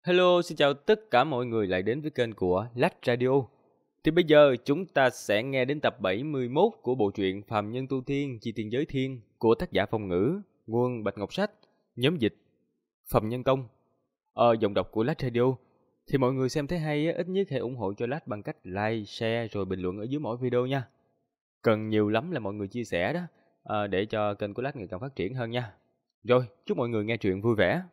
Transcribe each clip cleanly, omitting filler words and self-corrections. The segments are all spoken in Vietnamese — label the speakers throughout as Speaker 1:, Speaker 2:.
Speaker 1: Hello, xin chào tất cả mọi người lại đến với kênh của Lách Radio. Thì bây giờ chúng ta sẽ nghe đến tập 71 của bộ truyện Phàm Nhân Tu Tiên Chi Tiên Giới Thiên của tác giả Phong Ngữ, nguồn Bạch Ngọc Sách, nhóm dịch Phàm Nhân Tông. Giọng đọc của Lách Radio. Thì mọi người xem thấy hay ít nhất hãy ủng hộ cho Lách bằng cách like, share rồi bình luận ở dưới mỗi video nha. Cần nhiều lắm là mọi người chia sẻ đó, để cho kênh của Lách ngày càng phát triển hơn nha. Rồi, chúc mọi người nghe truyện vui vẻ.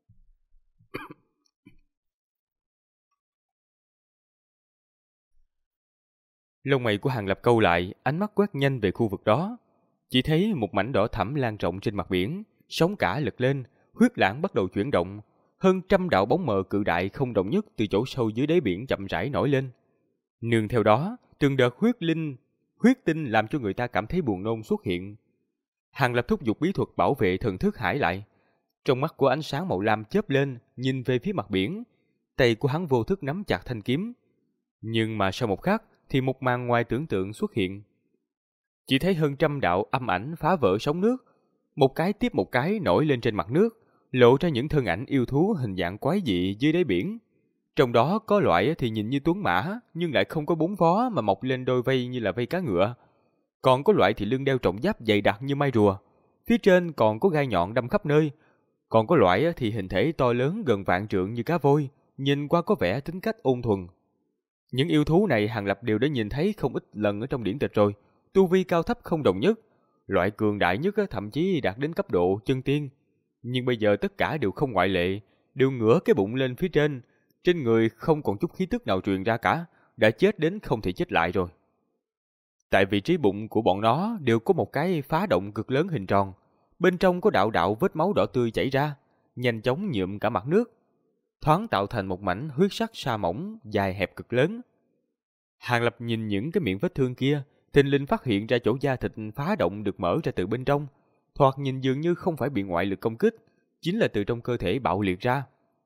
Speaker 1: Lông mày của Hàng Lập câu lại, ánh mắt quét nhanh về khu vực đó. Chỉ thấy một mảnh đỏ thẫm lan rộng trên mặt biển, sóng cả lật lên, huyết lãng bắt đầu chuyển động. Hơn trăm đạo bóng mờ cự đại không đồng nhất từ chỗ sâu dưới đáy biển chậm rãi nổi lên. Nương theo đó, từng đợt huyết tinh làm cho người ta cảm thấy buồn nôn xuất hiện. Hàng Lập thúc giục bí thuật bảo vệ thần thức hải lại. Trong mắt của ánh sáng màu lam chớp lên, nhìn về phía mặt biển. Tay của hắn vô thức nắm chặt thanh kiếm. Nhưng mà sau một khắc, thì một màn ngoài tưởng tượng xuất hiện. Chỉ thấy hơn trăm đạo âm ảnh phá vỡ sóng nước, một cái tiếp một cái nổi lên trên mặt nước, lộ ra những thân ảnh yêu thú hình dạng quái dị dưới đáy biển. Trong đó có loại thì nhìn như tuấn mã, nhưng lại không có bốn vó mà mọc lên đôi vây như là vây cá ngựa. Còn có loại thì lưng đeo trọng giáp dày đặc như mai rùa, phía trên còn có gai nhọn đâm khắp nơi. Còn có loại thì hình thể to lớn gần vạn trượng như cá voi, nhìn qua có vẻ tính cách ôn thuần. Những yêu thú này Hàng Lập đều đã nhìn thấy không ít lần ở trong điển tịch rồi, tu vi cao thấp không đồng nhất, loại cường đại nhất thậm chí đạt đến cấp độ chân tiên. Nhưng bây giờ tất cả đều không ngoại lệ, đều ngửa cái bụng lên phía trên người không còn chút khí tức nào truyền ra cả, đã chết đến không thể chết lại rồi. Tại vị trí bụng của bọn nó đều có một cái phá động cực lớn hình tròn, bên trong có đạo đạo vết máu đỏ tươi chảy ra, nhanh chóng nhuộm cả mặt nước, thoáng tạo thành một mảnh huyết sắc sa mỏng dài hẹp cực lớn. Hàng Lập nhìn những cái miệng vết thương kia, thình lình phát hiện ra chỗ da thịt phá động được mở ra từ bên trong, thoạt nhìn dường như không phải bị ngoại lực công kích, chính là từ trong cơ thể bạo liệt ra.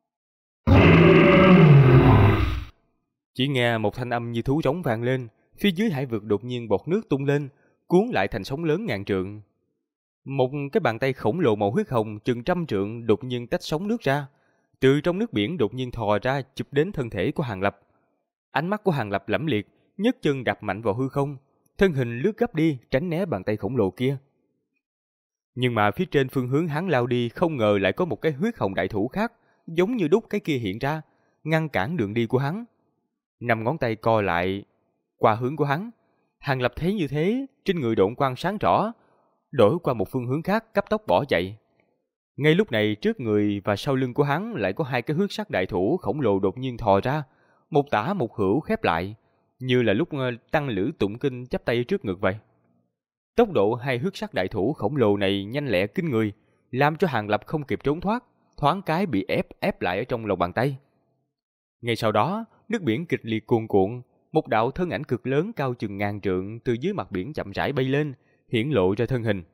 Speaker 1: Chỉ nghe một thanh âm như thú trống vang lên, phía dưới hải vực đột nhiên bọt nước tung lên, cuốn lại thành sóng lớn ngàn trượng. Một cái bàn tay khổng lồ màu huyết hồng chừng trăm trượng đột nhiên tách sóng nước ra, từ trong nước biển đột nhiên thò ra chụp đến thân thể của Hàng Lập. Ánh mắt của Hàng Lập lẫm liệt, nhấc chân đạp mạnh vào hư không, thân hình lướt gấp đi tránh né bàn tay khổng lồ kia. Nhưng mà phía trên phương hướng hắn lao đi không ngờ lại có một cái huyết hồng đại thủ khác, giống như đúc cái kia hiện ra, ngăn cản đường đi của hắn. Năm ngón tay co lại qua hướng của hắn. Hàng Lập thấy như thế, trên người độn quang sáng rõ, đổi qua một phương hướng khác cấp tốc bỏ chạy. Ngay lúc này trước người và sau lưng của hắn lại có hai cái huyết sắc đại thủ khổng lồ đột nhiên thò ra, một tả một hữu khép lại, như là lúc tăng lữ tụng kinh chắp tay trước ngực vậy. Tốc độ hai huyết sắc đại thủ khổng lồ này nhanh lẹ kinh người, làm cho Hàng Lập không kịp trốn thoát, thoáng cái bị ép lại ở trong lòng bàn tay. Ngay sau đó, nước biển kịch liệt cuồn cuộn, một đạo thân ảnh cực lớn cao chừng ngàn trượng từ dưới mặt biển chậm rãi bay lên, hiển lộ ra thân hình.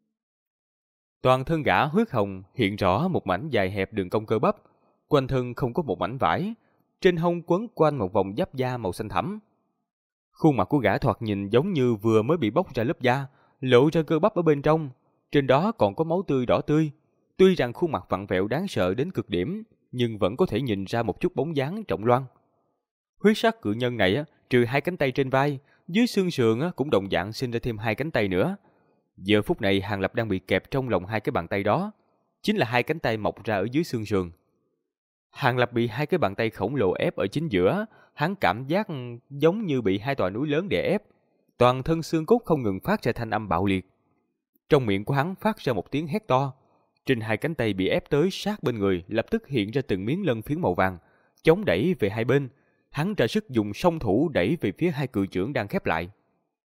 Speaker 1: Toàn thân gã huyết hồng hiện rõ một mảnh dài hẹp đường cong cơ bắp, quanh thân không có một mảnh vải, trên hông quấn quanh một vòng giáp da màu xanh thẳm. Khuôn mặt của gã thoạt nhìn giống như vừa mới bị bóc ra lớp da, lộ ra cơ bắp ở bên trong, trên đó còn có máu tươi đỏ tươi. Tuy rằng khuôn mặt vặn vẹo đáng sợ đến cực điểm, nhưng vẫn có thể nhìn ra một chút bóng dáng trọng loan. Huyết sắc cự nhân này trừ hai cánh tay trên vai, dưới xương sườn cũng đồng dạng sinh ra thêm hai cánh tay nữa. Giờ phút này Hàng Lập đang bị kẹp trong lòng hai cái bàn tay đó, chính là hai cánh tay mọc ra ở dưới xương sườn. Hàng Lập bị hai cái bàn tay khổng lồ ép ở chính giữa, hắn cảm giác giống như bị hai tòa núi lớn đè ép, toàn thân xương cốt không ngừng phát ra thanh âm bạo liệt. Trong miệng của hắn phát ra một tiếng hét to, trên hai cánh tay bị ép tới sát bên người lập tức hiện ra từng miếng lân phiến màu vàng, chống đẩy về hai bên. Hắn ra sức dùng song thủ đẩy về phía hai cự chưởng đang khép lại.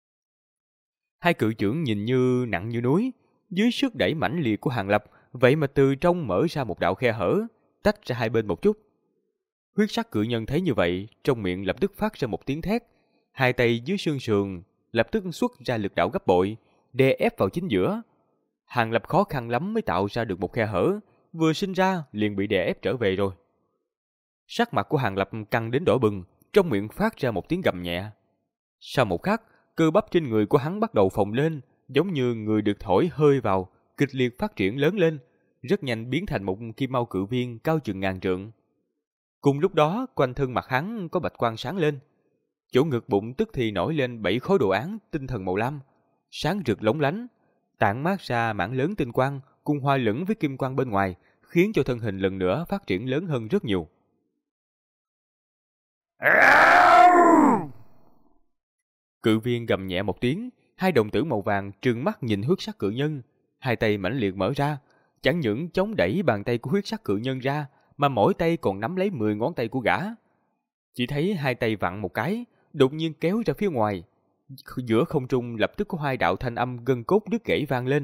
Speaker 1: Hai cự chưởng nhìn như nặng như núi, dưới sức đẩy mãnh liệt của Hàng Lập, vậy mà từ trong mở ra một đạo khe hở, tách ra hai bên một chút. Huyết sắc cự nhân thấy như vậy, trong miệng lập tức phát ra một tiếng thét, hai tay dưới xương sườn lập tức xuất ra lực đạo gấp bội, đè ép vào chính giữa. Hàng Lập khó khăn lắm mới tạo ra được một khe hở, vừa sinh ra liền bị đè ép trở về rồi. Sắc mặt của Hàng Lập căng đến đỏ bừng, trong miệng phát ra một tiếng gầm nhẹ. Sau một khắc, cơ bắp trên người của hắn bắt đầu phồng lên, giống như người được thổi hơi vào, kịch liệt phát triển lớn lên, rất nhanh biến thành một kim mao cự viên cao chừng ngàn trượng. Cùng lúc đó, quanh thân mặt hắn có bạch quang sáng lên. Chỗ ngực bụng tức thì nổi lên 7 khối đồ án tinh thần màu lam, sáng rực lóng lánh, tản mát ra mảng lớn tinh quang cùng hòa lẫn với kim quang bên ngoài, khiến cho thân hình lần nữa phát triển lớn hơn rất nhiều. Cự viên gầm nhẹ một tiếng, hai đồng tử màu vàng trừng mắt nhìn huyết sắc cự nhân, hai tay mãnh liệt mở ra, chẳng những chống đẩy bàn tay của huyết sắc cự nhân ra, mà mỗi tay còn nắm lấy 10 ngón tay của gã. Chỉ thấy hai tay vặn một cái, đột nhiên kéo ra phía ngoài. Giữa không trung lập tức có hai đạo thanh âm gân cốt đứt gãy vang lên.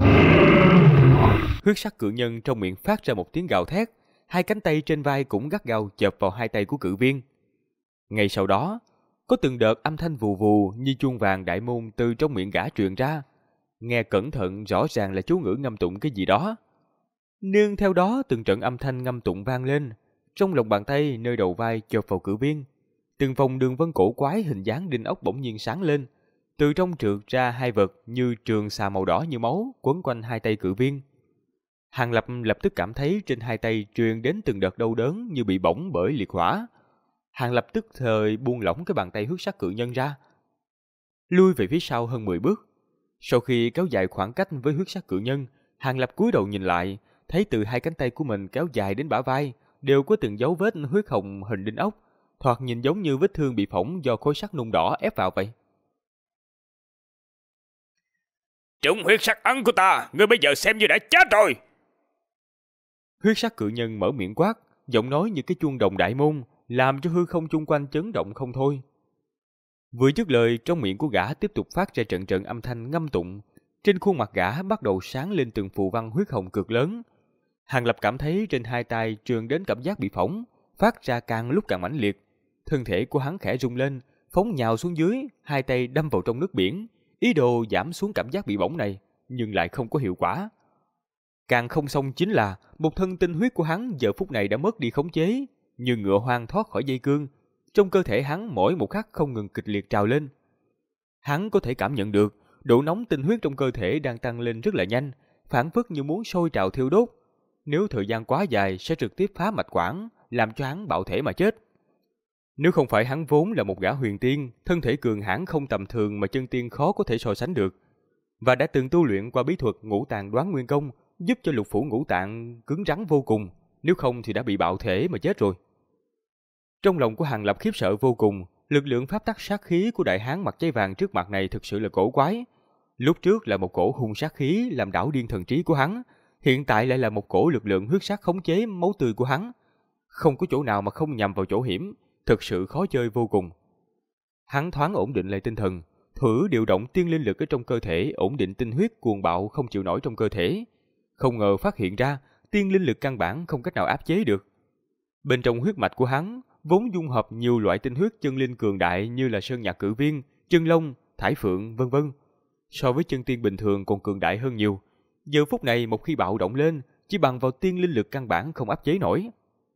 Speaker 1: Huyết sắc cự nhân trong miệng phát ra một tiếng gào thét, hai cánh tay trên vai cũng gắt gao chộp vào hai tay của cự viên. Ngay sau đó, có từng đợt âm thanh vù vù như chuông vàng đại môn từ trong miệng gã truyền ra. Nghe cẩn thận rõ ràng là chú ngữ ngâm tụng cái gì đó. Nương theo đó từng trận âm thanh ngâm tụng vang lên, trong lòng bàn tay nơi đầu vai chộp vào cự viên. Từng vòng đường vân cổ quái hình dáng đinh ốc bỗng nhiên sáng lên, từ trong trượt ra hai vật như trường xà màu đỏ như máu quấn quanh hai tay cự viên. Hàng Lập lập tức cảm thấy trên hai tay truyền đến từng đợt đau đớn như bị bỏng bởi liệt hỏa. Hàng Lập tức thời buông lỏng cái bàn tay huyết sắc cự nhân ra, lui về phía sau hơn 10 bước. Sau khi kéo dài khoảng cách với huyết sắc cự nhân, Hàng Lập cúi đầu nhìn lại, thấy từ hai cánh tay của mình kéo dài đến bả vai đều có từng dấu vết huyết hồng hình đinh ốc, thoạt nhìn giống như vết thương bị phỏng do khối sắt nung đỏ ép vào vậy.
Speaker 2: Trúng huyết sắc ấn của ta, ngươi bây giờ xem như đã chết rồi.
Speaker 1: Huyết sắc cự nhân mở miệng quát, giọng nói như cái chuông đồng đại môn, làm cho hư không chung quanh chấn động không thôi. Vừa dứt lời, trong miệng của gã tiếp tục phát ra trận trận âm thanh ngâm tụng, trên khuôn mặt gã bắt đầu sáng lên từng phù văn huyết hồng cực lớn. Hàng Lập cảm thấy trên hai tay truyền đến cảm giác bị phỏng, phát ra càng lúc càng mãnh liệt. Thân thể của hắn khẽ rung lên, phóng nhào xuống dưới, hai tay đâm vào trong nước biển, ý đồ giảm xuống cảm giác bị bỏng này, nhưng lại không có hiệu quả. Càng không xong chính là một thân tinh huyết của hắn giờ phút này đã mất đi khống chế, như ngựa hoang thoát khỏi dây cương. Trong cơ thể hắn mỗi một khắc không ngừng kịch liệt trào lên. Hắn có thể cảm nhận được độ nóng tinh huyết trong cơ thể đang tăng lên rất là nhanh, phảng phất như muốn sôi trào thiêu đốt. Nếu thời gian quá dài sẽ trực tiếp phá mạch quản, làm cho hắn bạo thể mà chết. Nếu không phải hắn vốn là một gã huyền tiên, thân thể cường hãn không tầm thường mà chân tiên khó có thể so sánh được, và đã từng tu luyện qua bí thuật ngũ tạng đoán nguyên công, giúp cho lục phủ ngũ tạng cứng rắn vô cùng, nếu không thì đã bị bạo thể mà chết rồi. Trong lòng của Hàng Lập khiếp sợ vô cùng, lực lượng pháp tắc sát khí của đại hán mặt cháy vàng trước mặt này thực sự là cổ quái. Lúc trước là một cổ hung sát khí làm đảo điên thần trí của hắn, hiện tại lại là một cổ lực lượng huyết sắc khống chế máu tươi của hắn. Không có chỗ nào mà không nhằm vào chỗ hiểm, thực sự khó chơi vô cùng. Hắn thoáng ổn định lại tinh thần, thử điều động tiên linh lực ở trong cơ thể, ổn định tinh huyết cuồng bạo không chịu nổi trong cơ thể. Không ngờ phát hiện ra tiên linh lực căn bản không cách nào áp chế được. Bên trong huyết mạch của hắn vốn dung hợp nhiều loại tinh huyết chân linh cường đại như là sơn nhạc cự viên, chân long, thải phượng, vân vân. So với chân tiên bình thường còn cường đại hơn nhiều. Giờ phút này một khi bạo động lên, chỉ bằng vào tiên linh lực căn bản không áp chế nổi.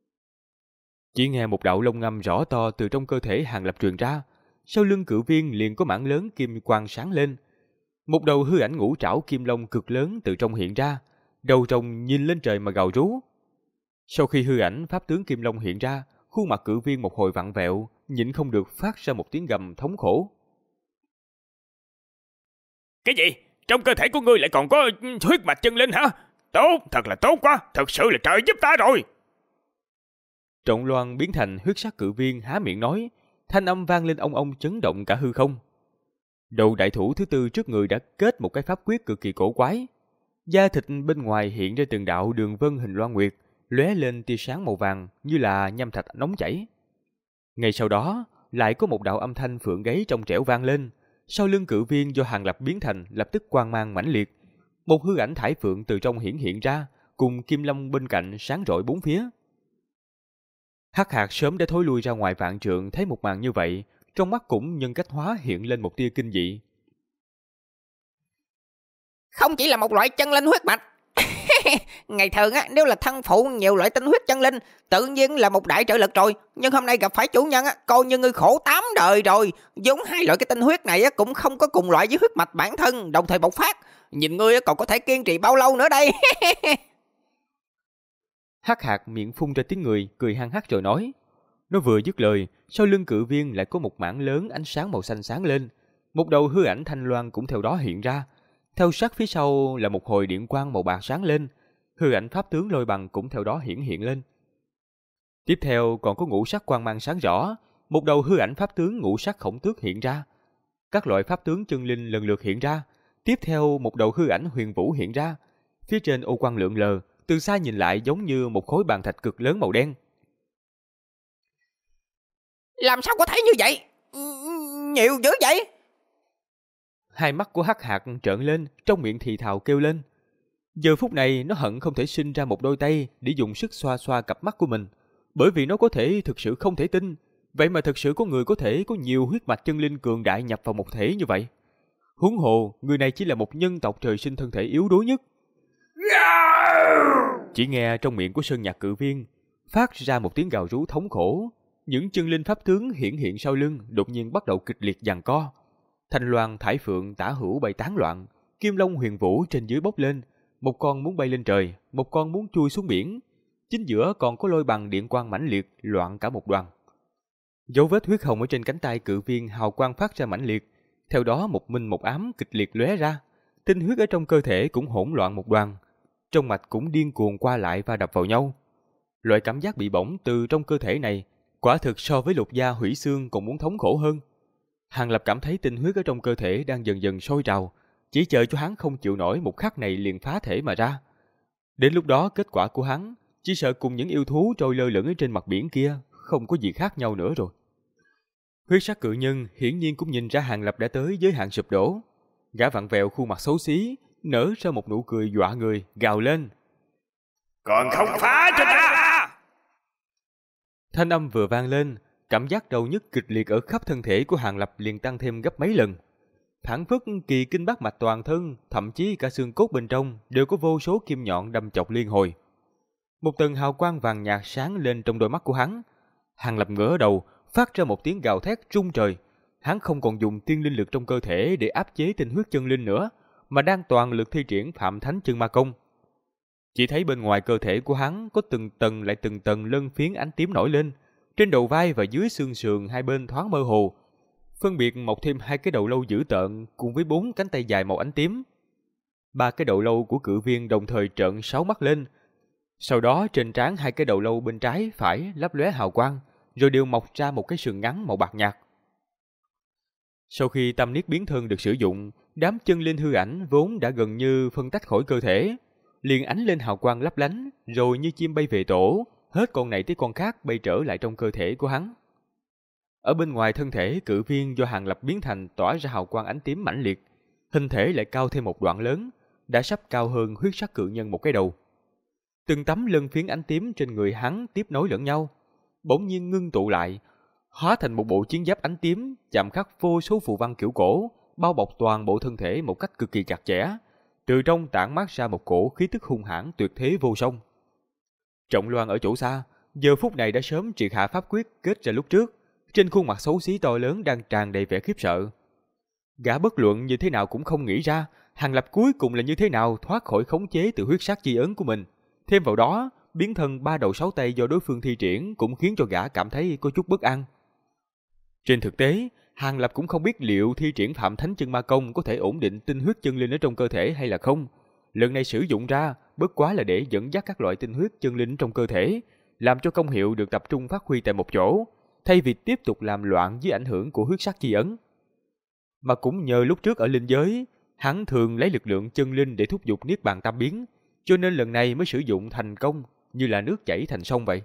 Speaker 1: Chỉ nghe một đạo lông ngâm rõ to từ trong cơ thể Hàng Lập truyền ra, sau lưng cự viên liền có mảng lớn kim quang sáng lên. Một đầu hư ảnh ngũ trảo kim long cực lớn từ trong hiện ra, đầu rồng nhìn lên trời mà gào rú. Sau khi hư ảnh pháp tướng kim long hiện ra, khuôn mặt cự viên một hồi vặn vẹo, nhịn không được phát ra một tiếng gầm thống khổ.
Speaker 2: Cái gì? Trong cơ thể của ngươi lại còn có huyết mạch chân linh hả? Tốt, thật là tốt quá, thật sự là trời giúp ta rồi.
Speaker 1: Trọng loan biến thành huyết sắc cự viên há miệng nói, thanh âm vang lên ong ong chấn động cả hư không. Đầu đại thủ thứ tư trước người đã kết một cái pháp quyết cực kỳ cổ quái. Da thịt bên ngoài hiện ra từng đạo đường vân hình loan nguyệt, lóe lên tia sáng màu vàng như là nhâm thạch nóng chảy. Ngay sau đó, lại có một đạo âm thanh phượng gáy trong trẻo vang lên. Sau lưng cự viên do Hàng Lập biến thành lập tức quang mang mãnh liệt. Một hư ảnh thải phượng từ trong hiển hiện ra, cùng kim long bên cạnh sáng rọi bốn phía. Hắc Hạc sớm đã thối lui ra ngoài vạn trượng, thấy một màn như vậy, trong mắt cũng nhân cách hóa hiện lên một tia kinh dị.
Speaker 3: Không chỉ là một loại chân linh huyết mạch. Ngày thường á, nếu là thân phụ nhiều loại tinh huyết chân linh, tự nhiên là một đại trợ lực rồi. Nhưng hôm nay gặp phải chủ nhân á, coi như ngươi khổ 8 đời rồi. Giống hai loại cái tinh huyết này á, cũng không có cùng loại với huyết mạch bản thân, đồng thời bộc phát. Nhìn ngươi á, còn có thể kiên trì bao lâu nữa đây?
Speaker 1: Hắc Hạc miệng phun ra tiếng người, cười hăng hắc rồi nói. Nó vừa dứt lời, sau lưng Cự Viên lại có một mảng lớn ánh sáng màu xanh sáng lên. Một đầu hư ảnh thanh loan cũng theo đó hiện ra. Theo sát phía sau là một hồi điện quang màu bạc sáng lên. Hư ảnh pháp tướng Lôi Bằng cũng theo đó hiện lên. Tiếp theo còn có ngũ sắc quang mang sáng rõ. Một đầu hư ảnh pháp tướng ngũ sắc Khổng Tước hiện ra. Các loại pháp tướng chân linh lần lượt hiện ra. Tiếp theo một đầu hư ảnh Huyền Vũ hiện ra. Phía trên ô quang lượn lờ, từ xa nhìn lại giống như một khối bàn thạch cực lớn màu đen.
Speaker 3: Làm sao có thể như vậy? Nhiều dữ vậy?
Speaker 1: Hai mắt của Hắc Hạc trợn lên, trong miệng thì thào kêu lên. Giờ phút này nó hận không thể sinh ra một đôi tay để dùng sức xoa xoa cặp mắt của mình, bởi vì nó có thể thực sự không thể tin, vậy mà thực sự có người có thể có nhiều huyết mạch chân linh cường đại nhập vào một thể như vậy. Huống hồ, người này chỉ là một nhân tộc trời sinh thân thể yếu đuối nhất. Chỉ nghe trong miệng của Sơn Nhạc Cự Viên phát ra một tiếng gào rú thống khổ. Những chân linh pháp tướng hiện sau lưng đột nhiên bắt đầu kịch liệt giằng co. Thanh loan thải phượng tả hữu bay tán loạn, kim long huyền vũ trên dưới bốc lên, một con muốn bay lên trời, một con muốn chui xuống biển. Chính giữa còn có Lôi Bằng điện quang mãnh liệt loạn cả một đoàn. Dấu vết huyết hồng ở trên cánh tay Cự Viên hào quang phát ra mãnh liệt, theo đó một minh một ám kịch liệt lóe ra. Tinh huyết ở trong cơ thể cũng hỗn loạn một đoàn, trong mạch cũng điên cuồng qua lại và đập vào nhau. Loại cảm giác bị bỏng từ trong cơ thể này quả thực so với Lục Gia hủy xương còn muốn thống khổ hơn. Hàng Lập cảm thấy tinh huyết ở trong cơ thể đang dần dần sôi trào, chỉ chờ cho hắn không chịu nổi một khắc này liền phá thể mà ra. Đến lúc đó kết quả của hắn chỉ sợ cùng những yêu thú trôi lơ lửng ở trên mặt biển kia không có gì khác nhau nữa rồi. Huyết sắc cự nhân hiển nhiên cũng nhìn ra Hàng Lập đã tới giới hạn sụp đổ. Gã vặn vẹo khuôn mặt xấu xí, nở ra một nụ cười dọa người, gào lên.
Speaker 2: Còn không phá cho ta!
Speaker 1: Thanh âm vừa vang lên, cảm giác đau nhức kịch liệt ở khắp thân thể của Hàng Lập liền tăng thêm gấp mấy lần. Phảng phất kỳ kinh bát mạch toàn thân, thậm chí cả xương cốt bên trong đều có vô số kim nhọn đâm chọc liên hồi. Một tầng hào quang vàng nhạt sáng lên trong đôi mắt của hắn. Hàng Lập ngửa đầu, phát ra một tiếng gào thét rung trời. Hắn không còn dùng tiên linh lực trong cơ thể để áp chế tinh huyết chân linh nữa, mà đang toàn lực thi triển Phạm Thánh Chân Ma Công. Chỉ thấy bên ngoài cơ thể của hắn có từng tầng lại từng tầng lân phiến ánh tím nổi lên, trên đầu vai và dưới xương sườn hai bên thoáng mơ hồ, phân biệt mọc thêm 2 cái đầu lâu dữ tợn cùng với 4 cánh tay dài màu ánh tím. 3 cái đầu lâu của Cự Viên đồng thời trợn 6 mắt lên. Sau đó trên trán 2 cái đầu lâu bên trái phải lấp lóe hào quang, rồi đều mọc ra một cái sừng ngắn màu bạc nhạt. Sau khi Tâm Niết biến thân được sử dụng, đám chân linh hư ảnh vốn đã gần như phân tách khỏi cơ thể, liền ánh lên hào quang lấp lánh, rồi như chim bay về tổ, hết con này tới con khác bay trở lại trong cơ thể của hắn. Ở bên ngoài thân thể Cự Viên do Hàng Lập biến thành tỏa ra hào quang ánh tím mãnh liệt, hình thể lại cao thêm một đoạn lớn, đã sắp cao hơn huyết sắc cự nhân một cái đầu. Từng tấm lân phiến ánh tím trên người hắn tiếp nối lẫn nhau, bỗng nhiên ngưng tụ lại, hóa thành một bộ chiến giáp ánh tím chạm khắc vô số phù văn kiểu cổ, bao bọc toàn bộ thân thể một cách cực kỳ chặt chẽ. Từ trong tản mát ra một cổ khí tức hung hãn tuyệt thế vô song. Trọng Loan ở chỗ xa, giờ phút này đã sớm triệt hạ pháp quyết kết ra lúc trước, trên khuôn mặt xấu xí to lớn đang tràn đầy vẻ khiếp sợ. Gã bất luận như thế nào cũng không nghĩ ra, Hàng Lập cuối cùng là như thế nào thoát khỏi khống chế từ huyết sắc chi ấn của mình. Thêm vào đó, biến thân 3 đầu 6 tay do đối phương thi triển cũng khiến cho gã cảm thấy có chút bất an. Trên thực tế, Hàng Lập cũng không biết liệu thi triển Phạm Thánh Chân Ma Công có thể ổn định tinh huyết chân linh ở trong cơ thể hay là không. Lần này sử dụng ra, bất quá là để dẫn dắt các loại tinh huyết chân linh trong cơ thể, làm cho công hiệu được tập trung phát huy tại một chỗ, thay vì tiếp tục làm loạn dưới ảnh hưởng của huyết sắc chi ấn. Mà cũng nhờ lúc trước ở linh giới, hắn thường lấy lực lượng chân linh để thúc giục niết bàn tam biến, cho nên lần này mới sử dụng thành công, như là nước chảy thành sông vậy.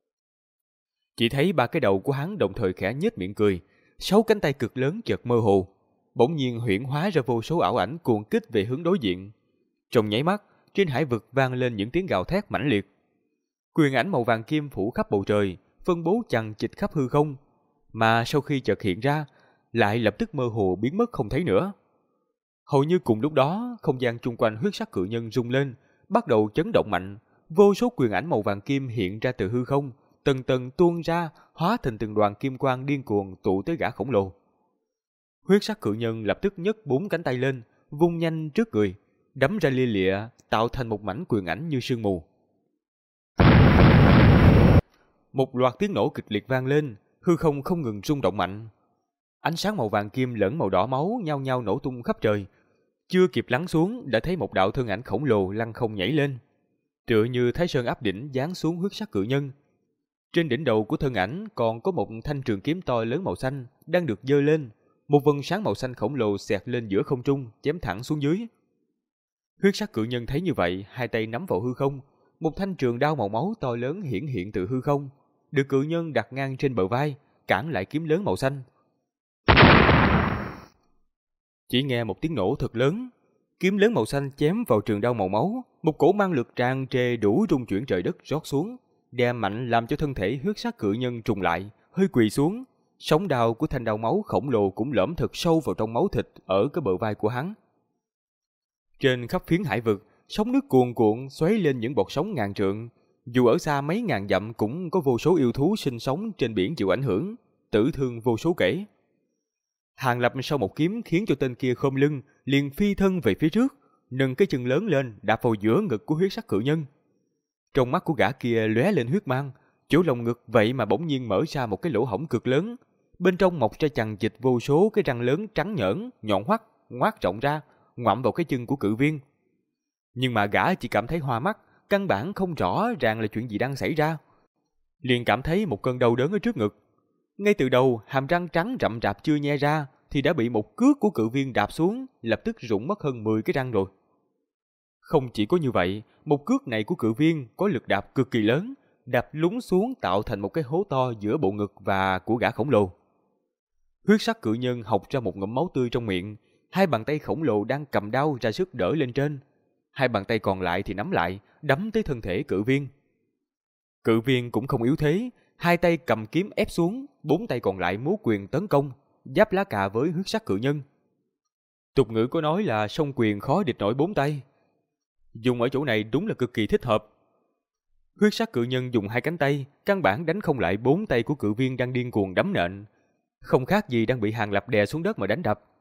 Speaker 1: Chỉ thấy 3 cái đầu của hắn đồng thời khẽ nhếch miệng cười, 6 cánh tay cực lớn chợt mơ hồ, bỗng nhiên huyễn hóa ra vô số ảo ảnh cuồng kích về hướng đối diện. Trong nháy mắt, trên hải vực vang lên những tiếng gào thét mãnh liệt. Quyền ảnh màu vàng kim phủ khắp bầu trời, phân bố chằng chịt khắp hư không, mà sau khi chợt hiện ra, lại lập tức mơ hồ biến mất không thấy nữa. Hầu như cùng lúc đó, không gian chung quanh huyết sắc cự nhân rung lên, bắt đầu chấn động mạnh, vô số quyền ảnh màu vàng kim hiện ra từ hư không, tầng tầng tuôn ra, hóa thành từng đoàn kim quang điên cuồng tụ tới gã khổng lồ. Huyết sắc cự nhân lập tức nhấc 4 cánh tay lên, vung nhanh trước người, đấm ra lia lịa, tạo thành một mảnh quyền ảnh như sương mù. một loạt tiếng nổ kịch liệt vang lên, hư không không ngừng rung động mạnh. Ánh sáng màu vàng kim lẫn màu đỏ máu nhao nhao nổ tung khắp trời. Chưa kịp lắng xuống đã thấy một đạo thân ảnh khổng lồ lăng không nhảy lên, tựa như Thái Sơn áp đỉnh giáng xuống huyết sắc cự nhân. Trên đỉnh đầu của thân ảnh còn có một thanh trường kiếm to lớn màu xanh đang được giơ lên, một vầng sáng màu xanh khổng lồ xẹt lên giữa không trung, chém thẳng xuống dưới. Huyết sắc cự nhân thấy như vậy, hai tay nắm vào hư không, một thanh trường đao màu máu to lớn hiển hiện từ hư không, được cự nhân đặt ngang trên bờ vai, cản lại kiếm lớn màu xanh. Chỉ nghe một tiếng nổ thật lớn, kiếm lớn màu xanh chém vào trường đao màu máu, một cổ mang lực tràn trề đủ rung chuyển trời đất rót xuống, đè mạnh làm cho thân thể huyết sắc cự nhân trùng lại, hơi quỳ xuống. Sóng đao của thanh đao máu khổng lồ cũng lõm thật sâu vào trong máu thịt ở cái bờ vai của hắn. Trên khắp phiến hải vực, sóng nước cuồn cuộn xoáy lên những bọt sóng ngàn trượng. Dù ở xa mấy ngàn dặm cũng có vô số yêu thú sinh sống trên biển chịu ảnh hưởng, tử thương vô số kể. Hàng Lập sau một kiếm khiến cho tên kia khom lưng, liền phi thân về phía trước, nâng cái chân lớn lên đạp vào giữa ngực của huyết sắc cự nhân. Trong mắt của gã kia lóe lên huyết mang, chỗ lồng ngực vậy mà bỗng nhiên mở ra một cái lỗ hổng cực lớn, bên trong mọc ra chằng chịt vô số cái răng lớn trắng nhởn, nhọn hoắt, ngoác rộng ra, ngoạm vào cái chân của cự viên. Nhưng mà gã chỉ cảm thấy hoa mắt, căn bản không rõ ràng là chuyện gì đang xảy ra. Liền cảm thấy một cơn đau đớn ở trước ngực. Ngay từ đầu, hàm răng trắng rậm rạp chưa nhe ra thì đã bị một cước của cự viên đạp xuống, lập tức rụng mất hơn 10 cái răng rồi. Không chỉ có như vậy, một cước này của cự viên có lực đạp cực kỳ lớn, đạp lún xuống tạo thành một cái hố to giữa bộ ngực và của gã khổng lồ. Huyết sắc cự nhân hộc ra một ngụm máu tươi trong miệng, hai bàn tay khổng lồ đang cầm đao ra sức đỡ lên trên, hai bàn tay còn lại thì nắm lại, đấm tới thân thể cự viên. Cự viên cũng không yếu thế, hai tay cầm kiếm ép xuống, bốn tay còn lại múa quyền tấn công, giáp lá cà với huyết sắc cự nhân. Tục ngữ có nói là song quyền khó địch nổi bốn tay. Dùng ở chỗ này đúng là cực kỳ thích hợp. Huyết sắc cự nhân dùng hai cánh tay, căn bản đánh không lại bốn tay của cự viên đang điên cuồng đấm nện, không khác gì đang bị Hàng Lập đè xuống đất mà đánh đập.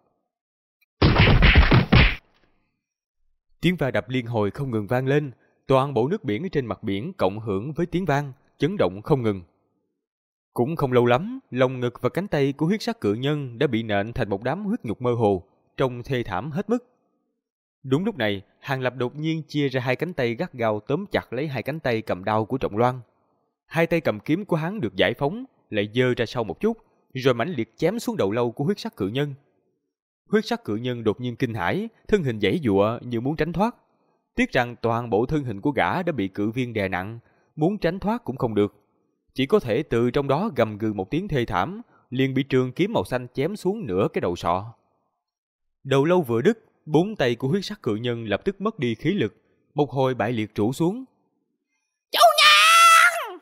Speaker 1: Tiếng va đập liên hồi không ngừng vang lên, toàn bộ nước biển ở trên mặt biển cộng hưởng với tiếng vang, chấn động không ngừng. Cũng không lâu lắm, lồng ngực và cánh tay của huyết sắc cự nhân đã bị nện thành một đám huyết nhục mơ hồ, trông thê thảm hết mức. Đúng lúc này, Hàng Lập đột nhiên chia ra hai cánh tay gắt gao tóm chặt lấy hai cánh tay cầm đao của Trọng Loan. Hai tay cầm kiếm của hắn được giải phóng, lại giơ ra sau một chút, rồi mãnh liệt chém xuống đầu lâu của huyết sắc cự nhân. Huyết sắc cự nhân đột nhiên kinh hãi, thân hình giãy giụa như muốn tránh thoát. Tiếc rằng toàn bộ thân hình của gã đã bị cự viên đè nặng, muốn tránh thoát cũng không được. Chỉ có thể từ trong đó gầm gừ một tiếng thê thảm, liền bị trường kiếm màu xanh chém xuống nửa cái đầu sọ. Đầu lâu vừa đứt, bốn tay của huyết sắc cự nhân lập tức mất đi khí lực, một hồi bại liệt rũ xuống.
Speaker 3: Chủ nhân!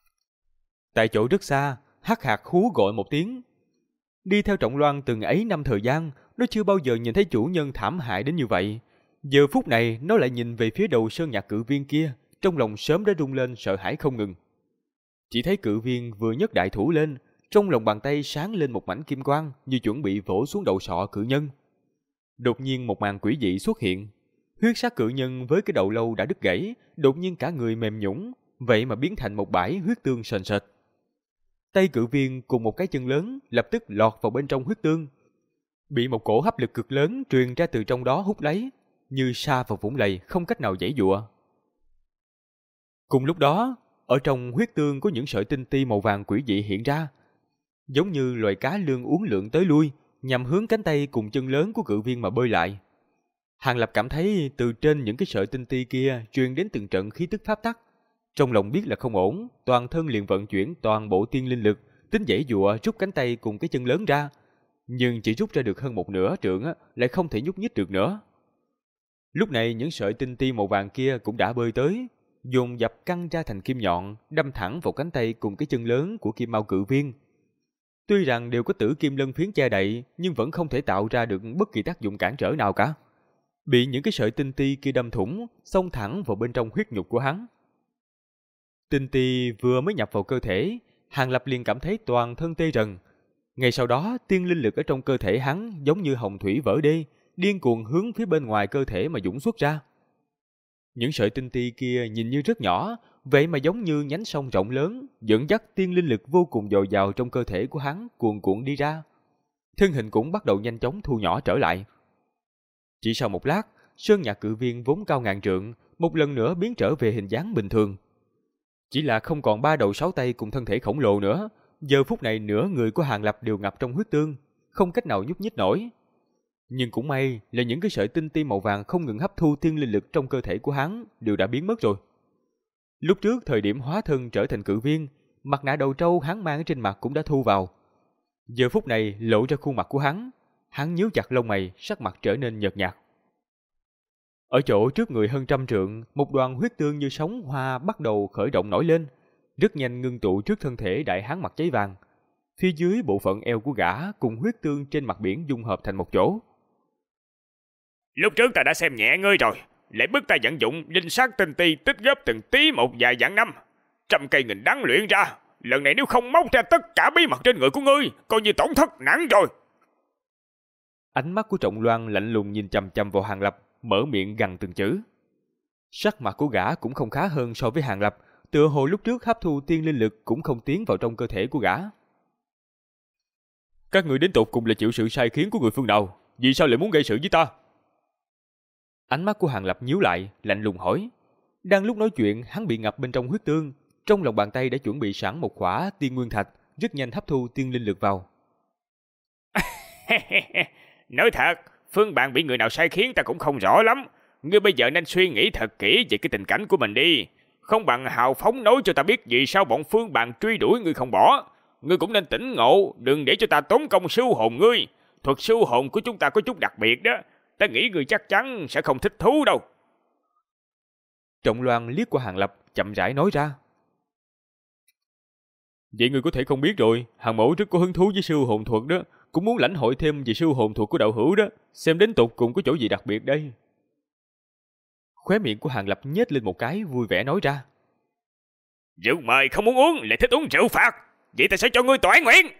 Speaker 1: Tại chỗ rất xa, Hắc Hạc hú gọi một tiếng. Đi theo Trọng Loan từng ấy năm thời gian, nó chưa bao giờ nhìn thấy chủ nhân thảm hại đến như vậy. Giờ phút này nó lại nhìn về phía đầu sơn nhạc cự viên kia, trong lòng sớm đã rung lên sợ hãi không ngừng. Chỉ thấy cự viên vừa nhấc đại thủ lên, trong lòng bàn tay sáng lên một mảnh kim quang như chuẩn bị vỗ xuống đầu sọ cự nhân. Đột nhiên một màn quỷ dị xuất hiện. Huyết sắc cự nhân với cái đầu lâu đã đứt gãy, đột nhiên cả người mềm nhũn, vậy mà biến thành một bãi huyết tương sền sệt. Tay cự viên cùng một cái chân lớn lập tức lọt vào bên trong huyết tương, bị một cổ hấp lực cực lớn truyền ra từ trong đó hút lấy, như sa vào vũng lầy không cách nào giãy giụa. Cùng lúc đó, ở trong huyết tương có những sợi tinh ti màu vàng quỷ dị hiện ra, giống như loài cá lươn uốn lượn tới lui, nhằm hướng cánh tay cùng chân lớn của cự viên mà bơi lại. Hàng Lập cảm thấy từ trên những cái sợi tinh ti kia truyền đến từng trận khí tức pháp tắc, trong lòng biết là không ổn, toàn thân liền vận chuyển toàn bộ tiên linh lực, tính giãy giụa rút cánh tay cùng cái chân lớn ra, nhưng chỉ rút ra được hơn một nửa trượng lại không thể nhúc nhích được nữa. Lúc này những sợi tinh ti màu vàng kia cũng đã bơi tới, dồn dập căng ra thành kim nhọn, đâm thẳng vào cánh tay cùng cái chân lớn của Kim Mao cự viên. Tuy rằng đều có tử kim lân phiến che đậy, nhưng vẫn không thể tạo ra được bất kỳ tác dụng cản trở nào cả. Bị những cái sợi tinh ti kia đâm thủng, xông thẳng vào bên trong huyết nhục của hắn. Tinh ti vừa mới nhập vào cơ thể, Hàng Lập liền cảm thấy toàn thân tê rần. Ngay sau đó, tiên linh lực ở trong cơ thể hắn giống như hồng thủy vỡ đê, điên cuồng hướng phía bên ngoài cơ thể mà dũng xuất ra. Những sợi tinh ti kia nhìn như rất nhỏ, vậy mà giống như nhánh sông rộng lớn, dẫn dắt tiên linh lực vô cùng dồi dào trong cơ thể của hắn cuồn cuộn đi ra. Thân hình cũng bắt đầu nhanh chóng thu nhỏ trở lại. Chỉ sau một lát, sơn nhạc cự viên vốn cao ngàn trượng, một lần nữa biến trở về hình dáng bình thường. Chỉ là không còn 3 đầu 6 tay cùng thân thể khổng lồ nữa, giờ phút này nửa người của Hàng Lập đều ngập trong huyết tương, không cách nào nhúc nhích nổi. Nhưng cũng may là những cái sợi tinh ti màu vàng không ngừng hấp thu tiên linh lực trong cơ thể của hắn đều đã biến mất rồi. Lúc trước thời điểm hóa thân trở thành cự viên, mặt nạ đầu trâu hắn mang trên mặt cũng đã thu vào. Giờ phút này lộ ra khuôn mặt của hắn nhíu chặt lông mày, sắc mặt trở nên nhợt nhạt. Ở chỗ trước người hơn 100 trượng, một đoàn huyết tương như sóng hoa bắt đầu khởi động nổi lên, rất nhanh ngưng tụ trước thân thể đại hán mặt cháy vàng. Phía dưới bộ phận eo của gã cùng huyết tương trên mặt biển dung hợp thành một chỗ.
Speaker 2: Lúc trước ta đã xem nhẹ ngươi rồi, lại bức ta vận dụng linh sát tinh ti tích góp từng tí một vài vạn năm, 100 cây nghìn đắng luyện ra. Lần này nếu không móc ra tất cả bí mật trên người của ngươi, coi như tổn thất nặng rồi.
Speaker 1: Ánh mắt của Trọng Loan lạnh lùng nhìn chằm chằm vào Hàng Lập, mở miệng gằn từng chữ. Sắc mặt của gã cũng không khá hơn so với Hàng Lập, tựa hồ lúc trước hấp thu tiên linh lực cũng không tiến vào trong cơ thể của gã. Các người đến tột cùng là chịu sự sai khiến của người phương nào? Vì sao lại muốn gây sự với ta? Ánh mắt của Hàng Lập nhíu lại, lạnh lùng hỏi. Đang lúc nói chuyện, hắn bị ngập bên trong huyết tương, trong lòng bàn tay đã chuẩn bị sẵn một khỏa tiên nguyên thạch, rất nhanh hấp thu tiên linh lực vào.
Speaker 2: Nói thật, Phương bạn bị người nào sai khiến ta cũng không rõ lắm. Ngươi bây giờ nên suy nghĩ thật kỹ về cái tình cảnh của mình đi. Không bằng hào phóng nói cho ta biết vì sao bọn Phương bạn truy đuổi ngươi không bỏ. Ngươi cũng nên tỉnh ngộ, đừng để cho ta tốn công sưu hồn ngươi. Thuật sưu hồn của chúng ta có chút đặc biệt đó. Ta nghĩ ngươi chắc chắn sẽ không thích thú đâu.
Speaker 1: Trọng Loan liếc qua Hàng Lập, chậm rãi nói ra. Vậy ngươi có thể không biết rồi, Hàng mẫu rất có hứng thú với sưu hồn thuật đó, cũng muốn lãnh hội thêm về sưu hồn thuật của đạo hữu đó, xem đến tột cùng có chỗ gì đặc biệt đây. Khóe miệng của Hàng Lập nhếch lên một cái, vui vẻ nói ra.
Speaker 2: Rượu mời không muốn uống, lại thích uống rượu phạt, vậy ta sẽ cho ngươi toại nguyện.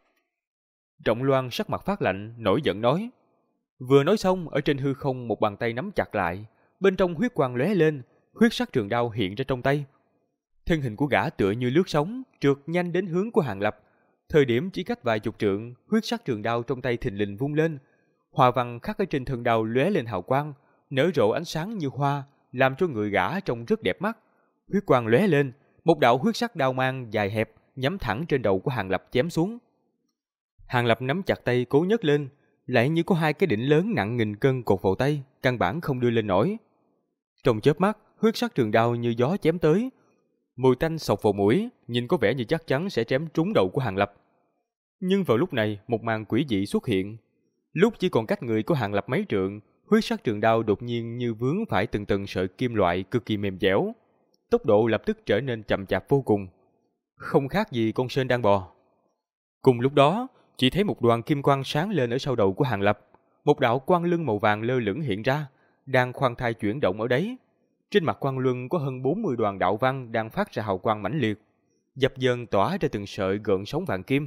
Speaker 1: Trọng Loan sắc mặt phát lạnh, nổi giận nói. Vừa nói xong, ở trên hư không một bàn tay nắm chặt lại, bên trong huyết quang lóe lên, huyết sắc trường đao hiện ra trong tay. Thân hình của gã tựa như lướt sóng, trượt nhanh đến hướng của Hàng Lập. Thời điểm chỉ cách vài chục trượng, huyết sắc trường đao trong tay thình lình vung lên, hoa văn khắc ở trên thân đao lóe lên hào quang, nở rộ ánh sáng như hoa, làm cho người gã trông rất đẹp mắt. Huyết quang lóe lên, một đạo huyết sắc đao mang dài hẹp nhắm thẳng trên đầu của Hàng Lập chém xuống. Hàng Lập nắm chặt tay cố nhấc lên, lại như có hai cái đỉnh lớn nặng nghìn cân cột vào tay, căn bản không đưa lên nổi. Trong chớp mắt, huyết sắc trường đao như gió chém tới, mùi tanh xộc vào mũi, nhìn có vẻ như chắc chắn sẽ chém trúng đầu của Hàng Lập. Nhưng vào lúc này, một màn quỷ dị xuất hiện. Lúc chỉ còn cách người của Hàng Lập mấy trượng, huyết sắc trường đao đột nhiên như vướng phải từng tầng sợi kim loại cực kỳ mềm dẻo. Tốc độ lập tức trở nên chậm chạp vô cùng, không khác gì con sên đang bò. Cùng lúc đó, chỉ thấy một đoàn kim quang sáng lên ở sau đầu của Hàng Lập. Một đạo quang lưng màu vàng lơ lửng hiện ra, đang khoan thai chuyển động ở đấy. Trên mặt quang luân có hơn 40 đoàn đạo văn đang phát ra hào quang mãnh liệt, dập dờn tỏa ra từng sợi gợn sóng vàng kim.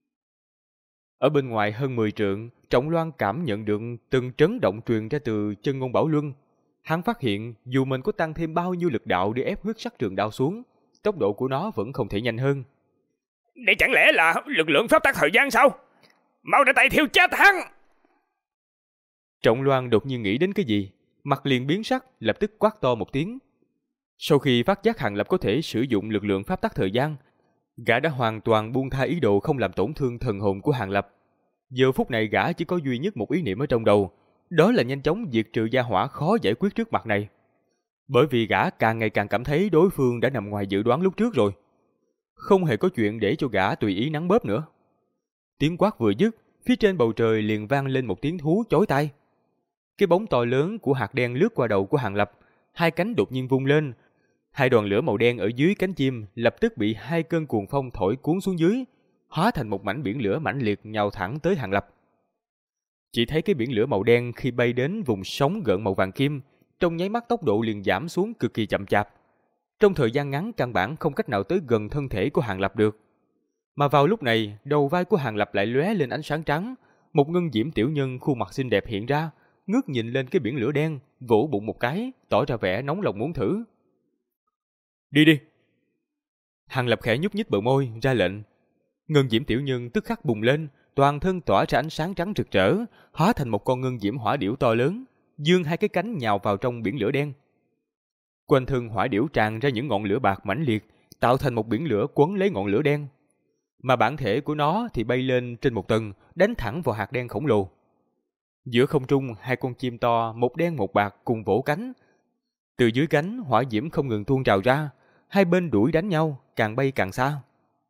Speaker 1: Ở bên ngoài hơn 10 trượng, Trọng Loan cảm nhận được từng chấn động truyền ra từ chân ngôn bảo luân. Hắn phát hiện dù mình có tăng thêm bao nhiêu lực đạo để ép huyết sắc trường đao xuống, tốc độ của nó vẫn không thể nhanh hơn.
Speaker 2: Đây chẳng lẽ là lực lượng pháp tắc thời gian sao? Mau ra tay thiêu chết hắn!
Speaker 1: Trọng Loan đột nhiên nghĩ đến cái gì, mặt liền biến sắc, lập tức quát to một tiếng. Sau khi phát giác Hàng Lập có thể sử dụng lực lượng pháp tắc thời gian, gã đã hoàn toàn buông tha ý đồ không làm tổn thương thần hồn của Hàng Lập. Giờ phút này gã chỉ có duy nhất một ý niệm ở trong đầu, đó là nhanh chóng diệt trừ gia hỏa khó giải quyết trước mặt này. Bởi vì gã càng ngày càng cảm thấy đối phương đã nằm ngoài dự đoán lúc trước rồi. Không hề có chuyện để cho gã tùy ý nắn bóp nữa. Tiếng quát vừa dứt, phía trên bầu trời liền vang lên một tiếng thú chói tai. Cái bóng to lớn của hạt đen lướt qua đầu của Hàng Lập, hai cánh đột nhiên vung lên. Hai đoàn lửa màu đen ở dưới cánh chim lập tức bị hai cơn cuồng phong thổi cuốn xuống dưới, hóa thành một mảnh biển lửa mãnh liệt nhào thẳng tới Hàng Lập. Chỉ thấy cái biển lửa màu đen khi bay đến vùng sóng gợn màu vàng kim, trong nháy mắt tốc độ liền giảm xuống cực kỳ chậm chạp. Trong thời gian ngắn căn bản không cách nào tới gần thân thể của Hàng Lập được. Mà vào lúc này, đầu vai của Hàng Lập lại lóe lên ánh sáng trắng, một ngân diễm tiểu nhân khuôn mặt xinh đẹp hiện ra, ngước nhìn lên cái biển lửa đen, vỗ bụng một cái, tỏ ra vẻ nóng lòng muốn thử. Đi đi. Hàng Lập khẽ nhúc nhích bờ môi, ra lệnh. Ngân diễm tiểu nhân tức khắc bùng lên, toàn thân tỏa ra ánh sáng trắng rực rỡ, hóa thành một con ngân diễm hỏa điểu to lớn, giương hai cái cánh nhào vào trong biển lửa đen. Quanh thân hỏa điểu tràn ra những ngọn lửa bạc mãnh liệt, tạo thành một biển lửa quấn lấy ngọn lửa đen. Mà bản thể của nó thì bay lên trên một tầng, đánh thẳng vào hạt đen khổng lồ. Giữa không trung, hai con chim to, một đen một bạc cùng vỗ cánh. Từ dưới cánh, hỏa diễm không ngừng tuôn trào ra, hai bên đuổi đánh nhau, càng bay càng xa.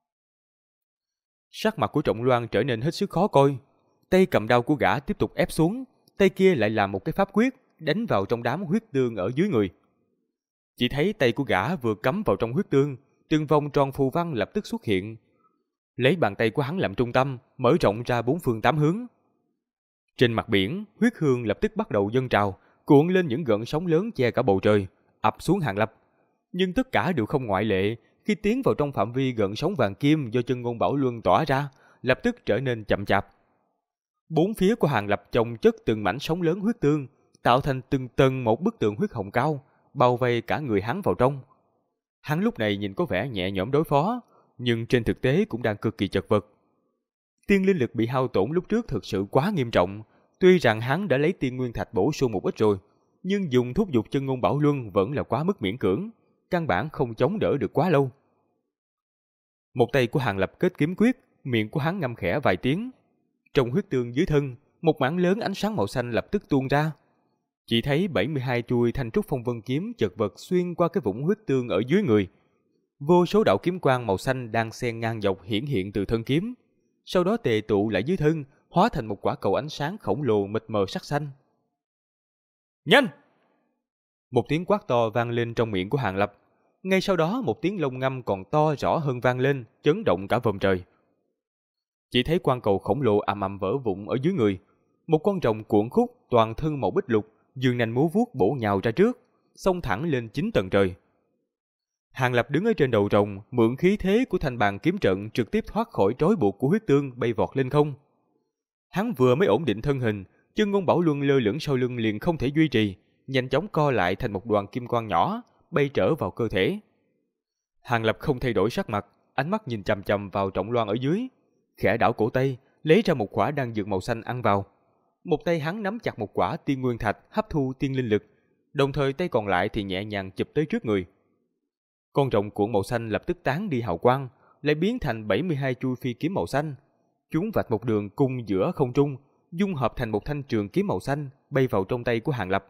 Speaker 1: Sắc mặt của Trọng Loan trở nên hết sức khó coi. Tay cầm đao của gã tiếp tục ép xuống, tay kia lại làm một cái pháp quyết, đánh vào trong đám huyết tương ở dưới người. Chỉ thấy tay của gã vừa cắm vào trong huyết tương, từng vòng tròn phù văn lập tức xuất hiện. Lấy bàn tay của hắn làm trung tâm, mở rộng ra bốn phương tám hướng. Trên mặt biển, huyết hương lập tức bắt đầu dâng trào, cuộn lên những gợn sóng lớn che cả bầu trời, ập xuống Hàng Lập. Nhưng tất cả đều không ngoại lệ, khi tiến vào trong phạm vi gợn sóng vàng kim do chân ngôn bảo luân tỏa ra, lập tức trở nên chậm chạp. Bốn phía của Hàng Lập chồng chất từng mảnh sóng lớn huyết tương, tạo thành từng tầng một bức tường huyết hồng cao, bao vây cả người hắn vào trong. Hắn lúc này nhìn có vẻ nhẹ nhõm đối phó, nhưng trên thực tế cũng đang cực kỳ chật vật. Tiên linh lực bị hao tổn lúc trước thực sự quá nghiêm trọng. Tuy rằng hắn đã lấy tiên nguyên thạch bổ sung một ít rồi, nhưng dùng thúc giục chân ngôn bảo luân vẫn là quá mức miễn cưỡng, căn bản không chống đỡ được quá lâu. Một tay của Hàng Lập kết kiếm quyết, miệng của hắn ngâm khẽ vài tiếng. Trong huyết tương dưới thân, một mảng lớn ánh sáng màu xanh lập tức tuôn ra. Chỉ thấy 72 chuôi thanh trúc phong vân kiếm chật vật xuyên qua cái vũng huyết tương ở dưới người. Vô số đạo kiếm quang màu xanh đang xen ngang dọc hiển hiện từ thân kiếm, sau đó tề tụ lại dưới thân, hóa thành một quả cầu ánh sáng khổng lồ mịt mờ sắc xanh. Nhanh! Một tiếng quát to vang lên trong miệng của Hàng Lập. Ngay sau đó một tiếng lông ngâm còn to rõ hơn vang lên, chấn động cả vòm trời. Chỉ thấy quang cầu khổng lồ ầm ầm vỡ vụn ở dưới người. Một con rồng cuộn khúc toàn thân màu bích lục, dương nanh múa vuốt bổ nhào ra trước, xông thẳng lên 9 tầng trời. Hàng Lập đứng ở trên đầu rồng, mượn khí thế của thanh bàn kiếm trận trực tiếp thoát khỏi trói buộc của huyết tương, bay vọt lên không. Hắn vừa mới ổn định thân hình, chân ngôn bảo luân lơ lửng sau lưng liền không thể duy trì, nhanh chóng co lại thành một đoàn kim quang nhỏ, bay trở vào cơ thể. Hàng Lập không thay đổi sắc mặt, ánh mắt nhìn chằm chằm vào Trọng Loan ở dưới, khẽ đảo cổ tay, lấy ra một quả đan dược màu xanh ăn vào. Một tay hắn nắm chặt một quả tiên nguyên thạch hấp thu tiên linh lực, đồng thời tay còn lại thì nhẹ nhàng chụp tới trước người. Con rồng cuộn màu xanh lập tức tán đi hào quang, lại biến thành 72 chuôi phi kiếm màu xanh. Chúng vạch một đường cung giữa không trung, dung hợp thành một thanh trường kiếm màu xanh, bay vào trong tay của Hàng Lập.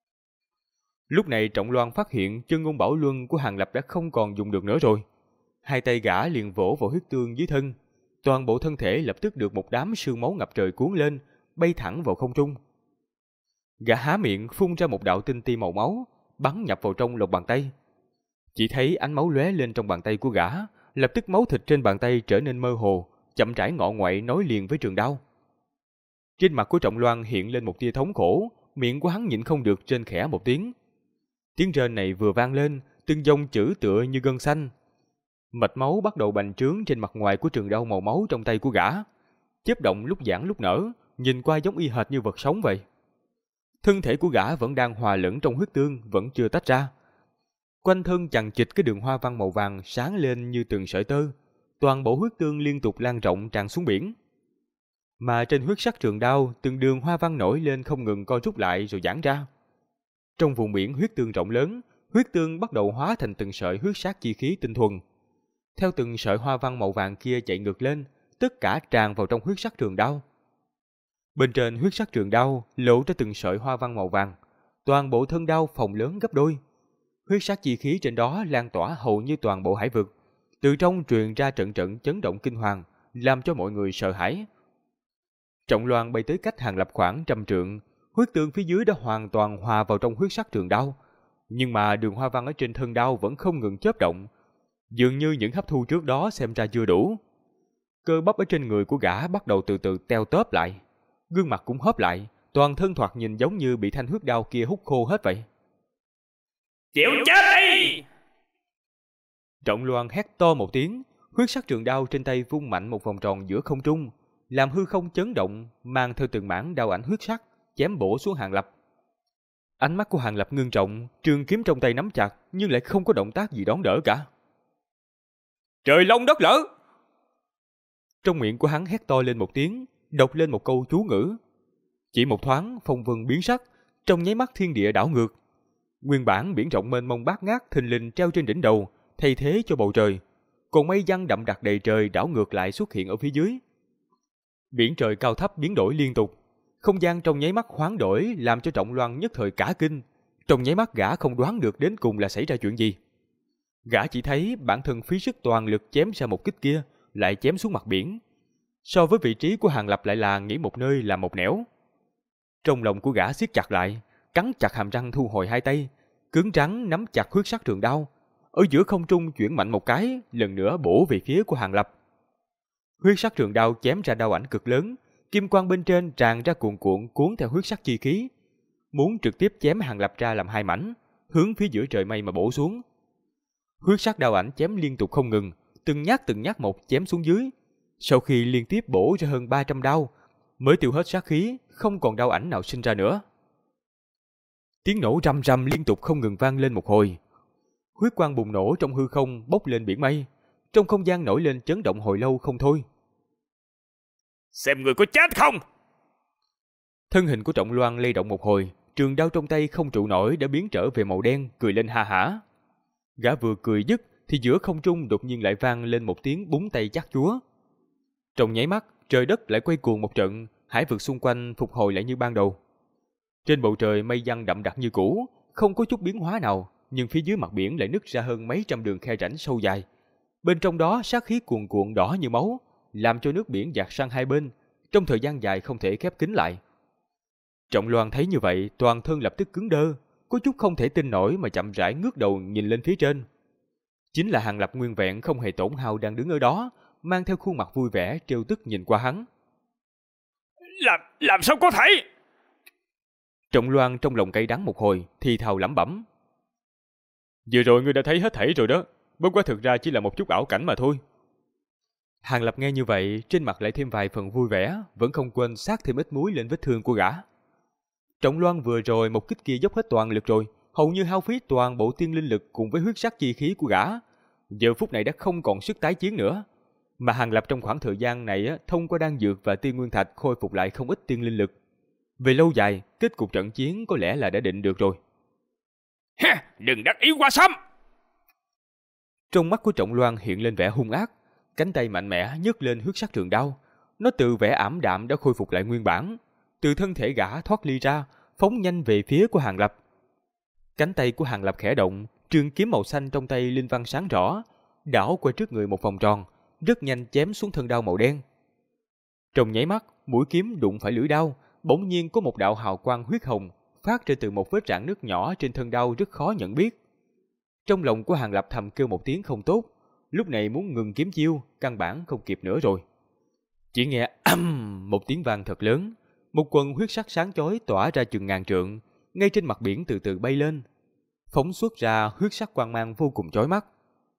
Speaker 1: Lúc này Trọng Loan phát hiện chân ngôn bảo luân của Hàng Lập đã không còn dùng được nữa rồi. Hai tay gã liền vỗ vào huyết tương dưới thân, toàn bộ thân thể lập tức được một đám sương máu ngập trời cuốn lên, bay thẳng vào không trung. Gã há miệng phun ra một đạo tinh ti màu máu, bắn nhập vào trong lòng bàn tay. Chỉ thấy ánh máu lóe lên trong bàn tay của gã, lập tức máu thịt trên bàn tay trở nên mơ hồ, chậm rãi ngọ ngoại nối liền với trường đao. Trên mặt của Trọng Loan hiện lên một tia thống khổ, miệng của hắn nhịn không được rên khẽ một tiếng. Tiếng rên này vừa vang lên, từng dòng chữ tựa như gân xanh. Mạch máu bắt đầu bành trướng trên mặt ngoài của trường đao màu máu trong tay của gã, chớp động lúc giãn lúc nở, nhìn qua giống y hệt như vật sống vậy. Thân thể của gã vẫn đang hòa lẫn trong huyết tương, vẫn chưa tách ra. Quanh thân chằng chịt cái đường hoa văn màu vàng sáng lên như từng sợi tơ, toàn bộ huyết tương liên tục lan rộng tràn xuống biển. Mà trên huyết sắc trường đao, từng đường hoa văn nổi lên không ngừng co rút lại rồi giãn ra. Trong vùng biển huyết tương rộng lớn, huyết tương bắt đầu hóa thành từng sợi huyết sắc chi khí tinh thuần. Theo từng sợi hoa văn màu vàng kia chạy ngược lên, tất cả tràn vào trong huyết sắc trường đao. Bên trên huyết sắc trường đao lộ ra từng sợi hoa văn màu vàng, toàn bộ thân đao phồng lớn gấp đôi. Huyết sắc chi khí trên đó lan tỏa hầu như toàn bộ hải vực, từ trong truyền ra trận trận chấn động kinh hoàng, làm cho mọi người sợ hãi. Trọng Loan bay tới cách Hàng Lập khoảng 100 trượng, huyết tương phía dưới đã hoàn toàn hòa vào trong huyết sắc trường đao, nhưng mà đường hoa văn ở trên thân đao vẫn không ngừng chớp động, dường như những hấp thu trước đó xem ra chưa đủ. Cơ bắp ở trên người của gã bắt đầu từ từ teo tóp lại, gương mặt cũng hóp lại, toàn thân thoạt nhìn giống như bị thanh huyết đao kia hút khô hết vậy.
Speaker 2: Chịu chết đi!
Speaker 1: Trọng Loan hét to một tiếng, huyết sắc trường đao trên tay vung mạnh một vòng tròn giữa không trung, làm hư không chấn động, mang theo từng mảng đao ảnh huyết sắc chém bổ xuống Hàng Lập. Ánh mắt của Hàng Lập ngưng trọng, trường kiếm trong tay nắm chặt nhưng lại không có động tác gì đón đỡ cả.
Speaker 2: Trời long đất lở!
Speaker 1: Trong miệng của hắn hét to lên một tiếng, đọc lên một câu chú ngữ. Chỉ một thoáng, phong vân biến sắc, trong nháy mắt thiên địa đảo ngược. Nguyên bản biển rộng mênh mông bát ngát thình lình treo trên đỉnh đầu, thay thế cho bầu trời. Còn mây giăng đậm đặc đầy trời đảo ngược lại xuất hiện ở phía dưới. Biển trời cao thấp biến đổi liên tục, không gian trong nháy mắt hoán đổi làm cho Trọng Loan nhất thời cả kinh. Trong nháy mắt gã không đoán được đến cùng là xảy ra chuyện gì. Gã chỉ thấy bản thân phí sức toàn lực chém ra một kích kia, lại chém xuống mặt biển. So với vị trí của Hàng Lập lại là nghĩ một nơi làm một nẻo. Trong lòng của gã siết chặt lại, cắn chặt hàm răng thu hồi hai tay, cứng rắn nắm chặt huyết sắc trường đao, ở giữa không trung chuyển mạnh một cái, lần nữa bổ về phía của Hàng Lập. Huyết sắc trường đao chém ra đao ảnh cực lớn, kim quang bên trên tràn ra cuồn cuộn cuốn theo huyết sắc chi khí, muốn trực tiếp chém Hàng Lập ra làm hai mảnh, hướng phía giữa trời mây mà bổ xuống. Huyết sắc đao ảnh chém liên tục không ngừng, từng nhát một chém xuống dưới. Sau khi liên tiếp bổ ra hơn 300 đao, mới tiêu hết sát khí, không còn đao ảnh nào sinh ra nữa. Tiếng nổ rầm rầm liên tục không ngừng vang lên một hồi. Huyết quang bùng nổ trong hư không bốc lên biển mây, trong không gian nổi lên chấn động hồi lâu không thôi.
Speaker 2: Xem người có chết không!
Speaker 1: Thân hình của Trọng Loan lay động một hồi, trường đao trong tay không trụ nổi đã biến trở về màu đen, cười lên ha hả. Gã vừa cười dứt thì giữa không trung đột nhiên lại vang lên một tiếng búng tay chát chúa. Trong nháy mắt, trời đất lại quay cuồng một trận, hải vực xung quanh phục hồi lại như ban đầu. Trên bầu trời mây giăng đậm đặc như cũ, không có chút biến hóa nào, nhưng phía dưới mặt biển lại nứt ra hơn mấy trăm đường khe rãnh sâu dài. Bên trong đó sát khí cuồn cuộn đỏ như máu, làm cho nước biển dạt sang hai bên, trong thời gian dài không thể khép kín lại. Trọng Loan thấy như vậy, toàn thân lập tức cứng đơ, có chút không thể tin nổi mà chậm rãi ngước đầu nhìn lên phía trên. Chính là Hàng Lập nguyên vẹn không hề tổn hao đang đứng ở đó, mang theo khuôn mặt vui vẻ trêu tức nhìn qua hắn.
Speaker 2: Làm sao có thể?
Speaker 1: Trọng Loan trong lòng cay đắng một hồi, thì thào lẩm bẩm. Vừa rồi ngươi đã thấy hết thảy rồi đó, bất quá thực ra chỉ là một chút ảo cảnh mà thôi. Hàng Lập nghe như vậy, trên mặt lại thêm vài phần vui vẻ, vẫn không quên sát thêm ít muối lên vết thương của gã. Trọng Loan vừa rồi một kích kia dốc hết toàn lực rồi, hầu như hao phí toàn bộ tiên linh lực cùng với huyết sắc chi khí của gã. Giờ phút này đã không còn sức tái chiến nữa. Mà Hàng Lập trong khoảng thời gian này thông qua đan dược và tiên nguyên thạch khôi phục lại không ít tiên linh lực. Về lâu dài, kết cục trận chiến có lẽ là đã định được rồi.
Speaker 2: Ha, đừng đắc ý quá sớm!
Speaker 1: Trong mắt của Trọng Loan hiện lên vẻ hung ác, cánh tay mạnh mẽ nhấc lên huyết sắc trường đao. Nó từ vẻ ảm đạm đã khôi phục lại nguyên bản, từ thân thể gã thoát ly ra, phóng nhanh về phía của Hàng Lập. Cánh tay của Hàng Lập khẽ động, trường kiếm màu xanh trong tay linh văn sáng rõ, đảo qua trước người một vòng tròn, rất nhanh chém xuống thân đao màu đen. Trong nháy mắt, mũi kiếm đụng phải lưỡi đao, bỗng nhiên có một đạo hào quang huyết hồng phát ra từ một vết rạn nước nhỏ trên thân đao rất khó nhận biết. Trong lòng của Hàng Lập thầm kêu một tiếng không tốt, lúc này muốn ngừng kiếm chiêu, căn bản không kịp nữa rồi. Chỉ nghe ầm một tiếng vang thật lớn, một quần huyết sắc sáng chói tỏa ra chừng ngàn trượng, ngay trên mặt biển từ từ bay lên, phóng xuất ra huyết sắc quang mang vô cùng chói mắt.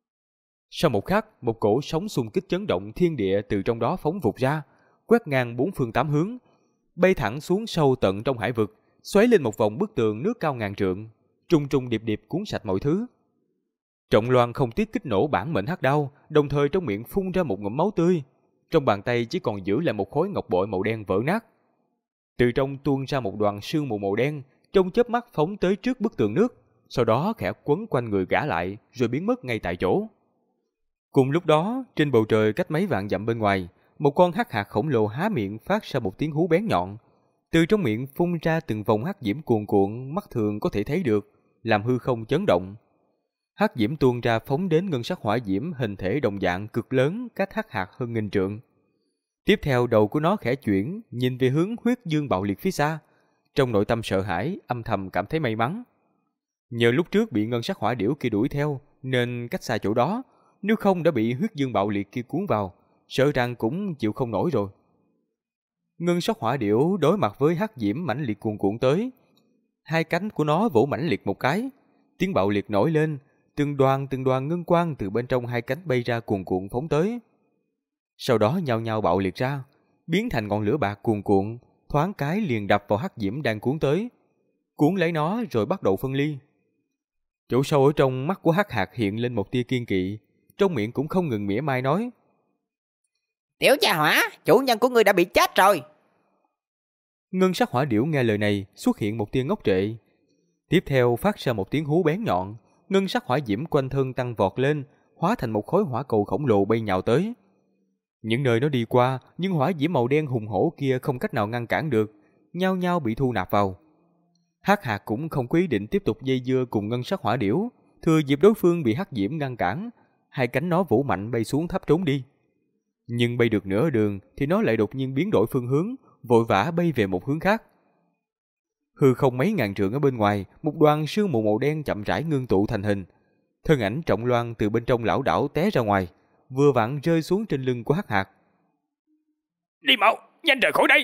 Speaker 1: Sau một khắc, một cổ sóng xung kích chấn động thiên địa từ trong đó phóng vụt ra, quét ngang bốn phương tám hướng, bay thẳng xuống sâu tận trong hải vực, xoáy lên một vòng bức tường nước cao ngàn trượng, trùng trùng điệp điệp cuốn sạch mọi thứ. Trọng Loan không tiếc kích nổ bản mệnh hắc đao, đồng thời trong miệng phun ra một ngụm máu tươi, trong bàn tay chỉ còn giữ lại một khối ngọc bội màu đen vỡ nát. Từ trong tuôn ra một đoàn sương mù màu đen, trong chớp mắt phóng tới trước bức tường nước, sau đó khẽ quấn quanh người gã lại, rồi biến mất ngay tại chỗ. Cùng lúc đó, trên bầu trời cách mấy vạn dặm bên ngoài, một con hắc hạt khổng lồ há miệng phát ra một tiếng hú bén nhọn, từ trong miệng phun ra từng vòng hắc diễm cuồn cuộn, mắt thường có thể thấy được, làm hư không chấn động. Hắc diễm tuôn ra phóng đến ngân sắc hỏa diễm hình thể đồng dạng cực lớn, cách hắc hạt hơn nghìn trượng. Tiếp theo đầu của nó khẽ chuyển, nhìn về hướng huyết dương bạo liệt phía xa, trong nội tâm sợ hãi, âm thầm cảm thấy may mắn. Nhờ lúc trước bị ngân sắc hỏa điểu kia đuổi theo, nên cách xa chỗ đó, nếu không đã bị huyết dương bạo liệt kia cuốn vào, sợ rằng cũng chịu không nổi rồi. Ngân sắc hỏa điểu đối mặt với hắc diễm mãnh liệt cuồn cuộn tới, hai cánh của nó vỗ mãnh liệt một cái, tiếng bạo liệt nổi lên, từng đoàn ngân quang từ bên trong hai cánh bay ra cuồn cuộn phóng tới. Sau đó nhao nhao bạo liệt ra, biến thành ngọn lửa bạc cuồn cuộn, thoáng cái liền đập vào hắc diễm đang cuốn tới. cuốn lấy nó rồi bắt đầu phân ly. Chỗ sâu ở trong mắt của Hắc Hạc hiện lên một tia kiên kỵ, trong miệng cũng không ngừng mỉa mai nói:
Speaker 3: Tiểu gia hỏa, chủ nhân của ngươi đã bị chết rồi.
Speaker 1: Ngân sắc hỏa điểu nghe lời này xuất hiện một tia ngốc trệ. Tiếp theo phát ra một tiếng hú bén nhọn, ngân sắc hỏa diễm quanh thân tăng vọt lên, hóa thành một khối hỏa cầu khổng lồ bay nhào tới. Những nơi nó đi qua, nhưng hỏa diễm màu đen hùng hổ kia không cách nào ngăn cản được, nhao nhao bị thu nạp vào. Hắc Hạc cũng không có ý định tiếp tục dây dưa cùng ngân sắc hỏa điểu, thừa dịp đối phương bị hắc diễm ngăn cản, hai cánh nó vũ mạnh bay xuống thấp trốn đi. Nhưng bay được nửa đường thì nó lại đột nhiên biến đổi phương hướng, vội vã bay về một hướng khác. Hư không mấy ngàn trượng ở bên ngoài, một đoàn sương mù màu đen chậm rãi ngưng tụ thành hình. Thân ảnh Trọng Loan từ bên trong lão đảo té ra ngoài, vừa vặn rơi xuống trên lưng của Hắc Hạc.
Speaker 2: Đi mau, nhanh rời khỏi đây!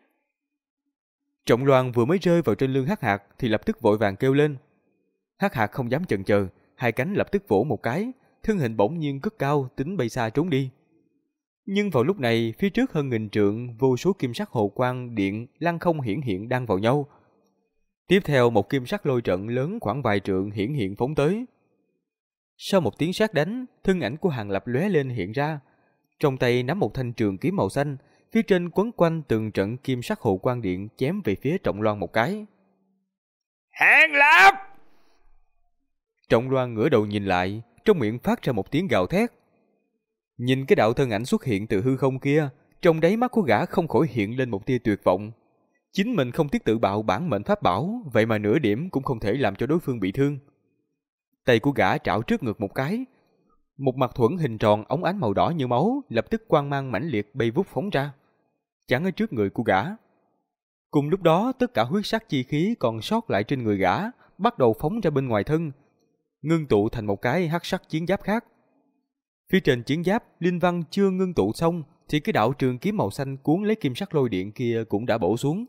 Speaker 1: Trọng Loan vừa mới rơi vào trên lưng Hắc Hạc thì lập tức vội vàng kêu lên. Hắc Hạc không dám chần chờ, hai cánh lập tức vỗ một cái, thân hình bỗng nhiên cất cao, tính bay xa trốn đi. Nhưng vào lúc này, phía trước hơn nghìn trượng, vô số kim sắc hồ quang điện lăng không hiển hiện đan vào nhau. Tiếp theo một kim sắc lôi trận lớn khoảng vài trượng hiển hiện phóng tới. Sau một tiếng sát đánh, thân ảnh của Hàng Lập lóe lên hiện ra, trong tay nắm một thanh trường kiếm màu xanh, phía trên quấn quanh từng trận kim sắc hồ quang điện chém về phía Trọng Loan một cái.
Speaker 2: Hàng Lập!
Speaker 1: Trọng Loan ngửa đầu nhìn lại, trong miệng phát ra một tiếng gào thét. Nhìn cái đạo thân ảnh xuất hiện từ hư không kia, trong đáy mắt của gã không khỏi hiện lên một tia tuyệt vọng. Chính mình không tiếc tự bạo bản mệnh pháp bảo, vậy mà nửa điểm cũng không thể làm cho đối phương bị thương. Tay của gã trảo trước ngực một cái, một mặt thuẫn hình tròn óng ánh màu đỏ như máu lập tức quang mang mãnh liệt bay vút phóng ra, chắn ở trước người của gã. Cùng lúc đó, tất cả huyết sắc chi khí còn sót lại trên người gã bắt đầu phóng ra bên ngoài thân, ngưng tụ thành một cái hắc sắc chiến giáp khác. Phía trên chiến giáp, linh văn chưa ngưng tụ xong thì cái đạo trường kiếm màu xanh cuốn lấy kim sắc lôi điện kia cũng đã bổ xuống.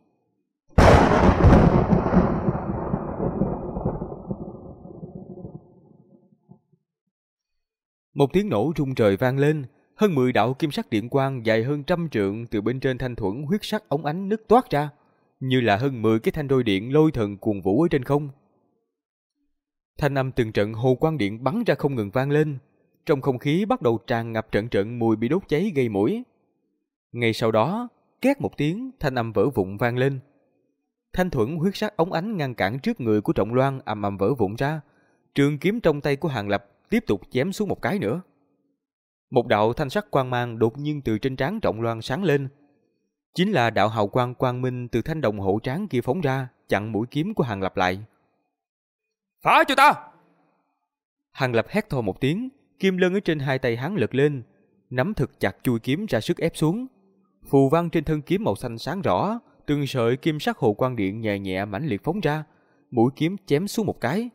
Speaker 1: Một tiếng nổ rung trời vang lên, hơn 10 đạo kim sắc điện quang dài hơn 100 trượng từ bên trên thanh thuẫn huyết sắc óng ánh nứt toát ra, như là hơn 10 cái thanh roi điện lôi thần cuồng vũ ở trên không. Thanh âm từng trận hồ quang điện bắn ra không ngừng vang lên, trong không khí bắt đầu tràn ngập trận trận mùi bị đốt cháy gây mũi. Ngay sau đó, két một tiếng, thanh âm vỡ vụn vang lên. Thanh thuẫn huyết sắc óng ánh ngăn cản trước người của Trọng Loan ầm ầm vỡ vụn ra, trường kiếm trong tay của Hàng Lập tiếp tục chém xuống một cái nữa. Một đạo thanh sắc quang mang đột nhiên từ trên trán Trọng Loan sáng lên, chính là đạo hào quang quang minh từ thanh đồng hộ trán kia phóng ra, chặn mũi kiếm của Hàng Lập lại.
Speaker 2: Phá cho ta!
Speaker 1: Hàng Lập hét to một tiếng, kim lân ở trên hai tay hắn lật lên, nắm thật chặt chuôi kiếm ra sức ép xuống. Phù văn trên thân kiếm màu xanh sáng rõ, từng sợi kim sắc hồ quang điện nhẹ nhẹ mãnh liệt phóng ra, mũi kiếm chém xuống một cái.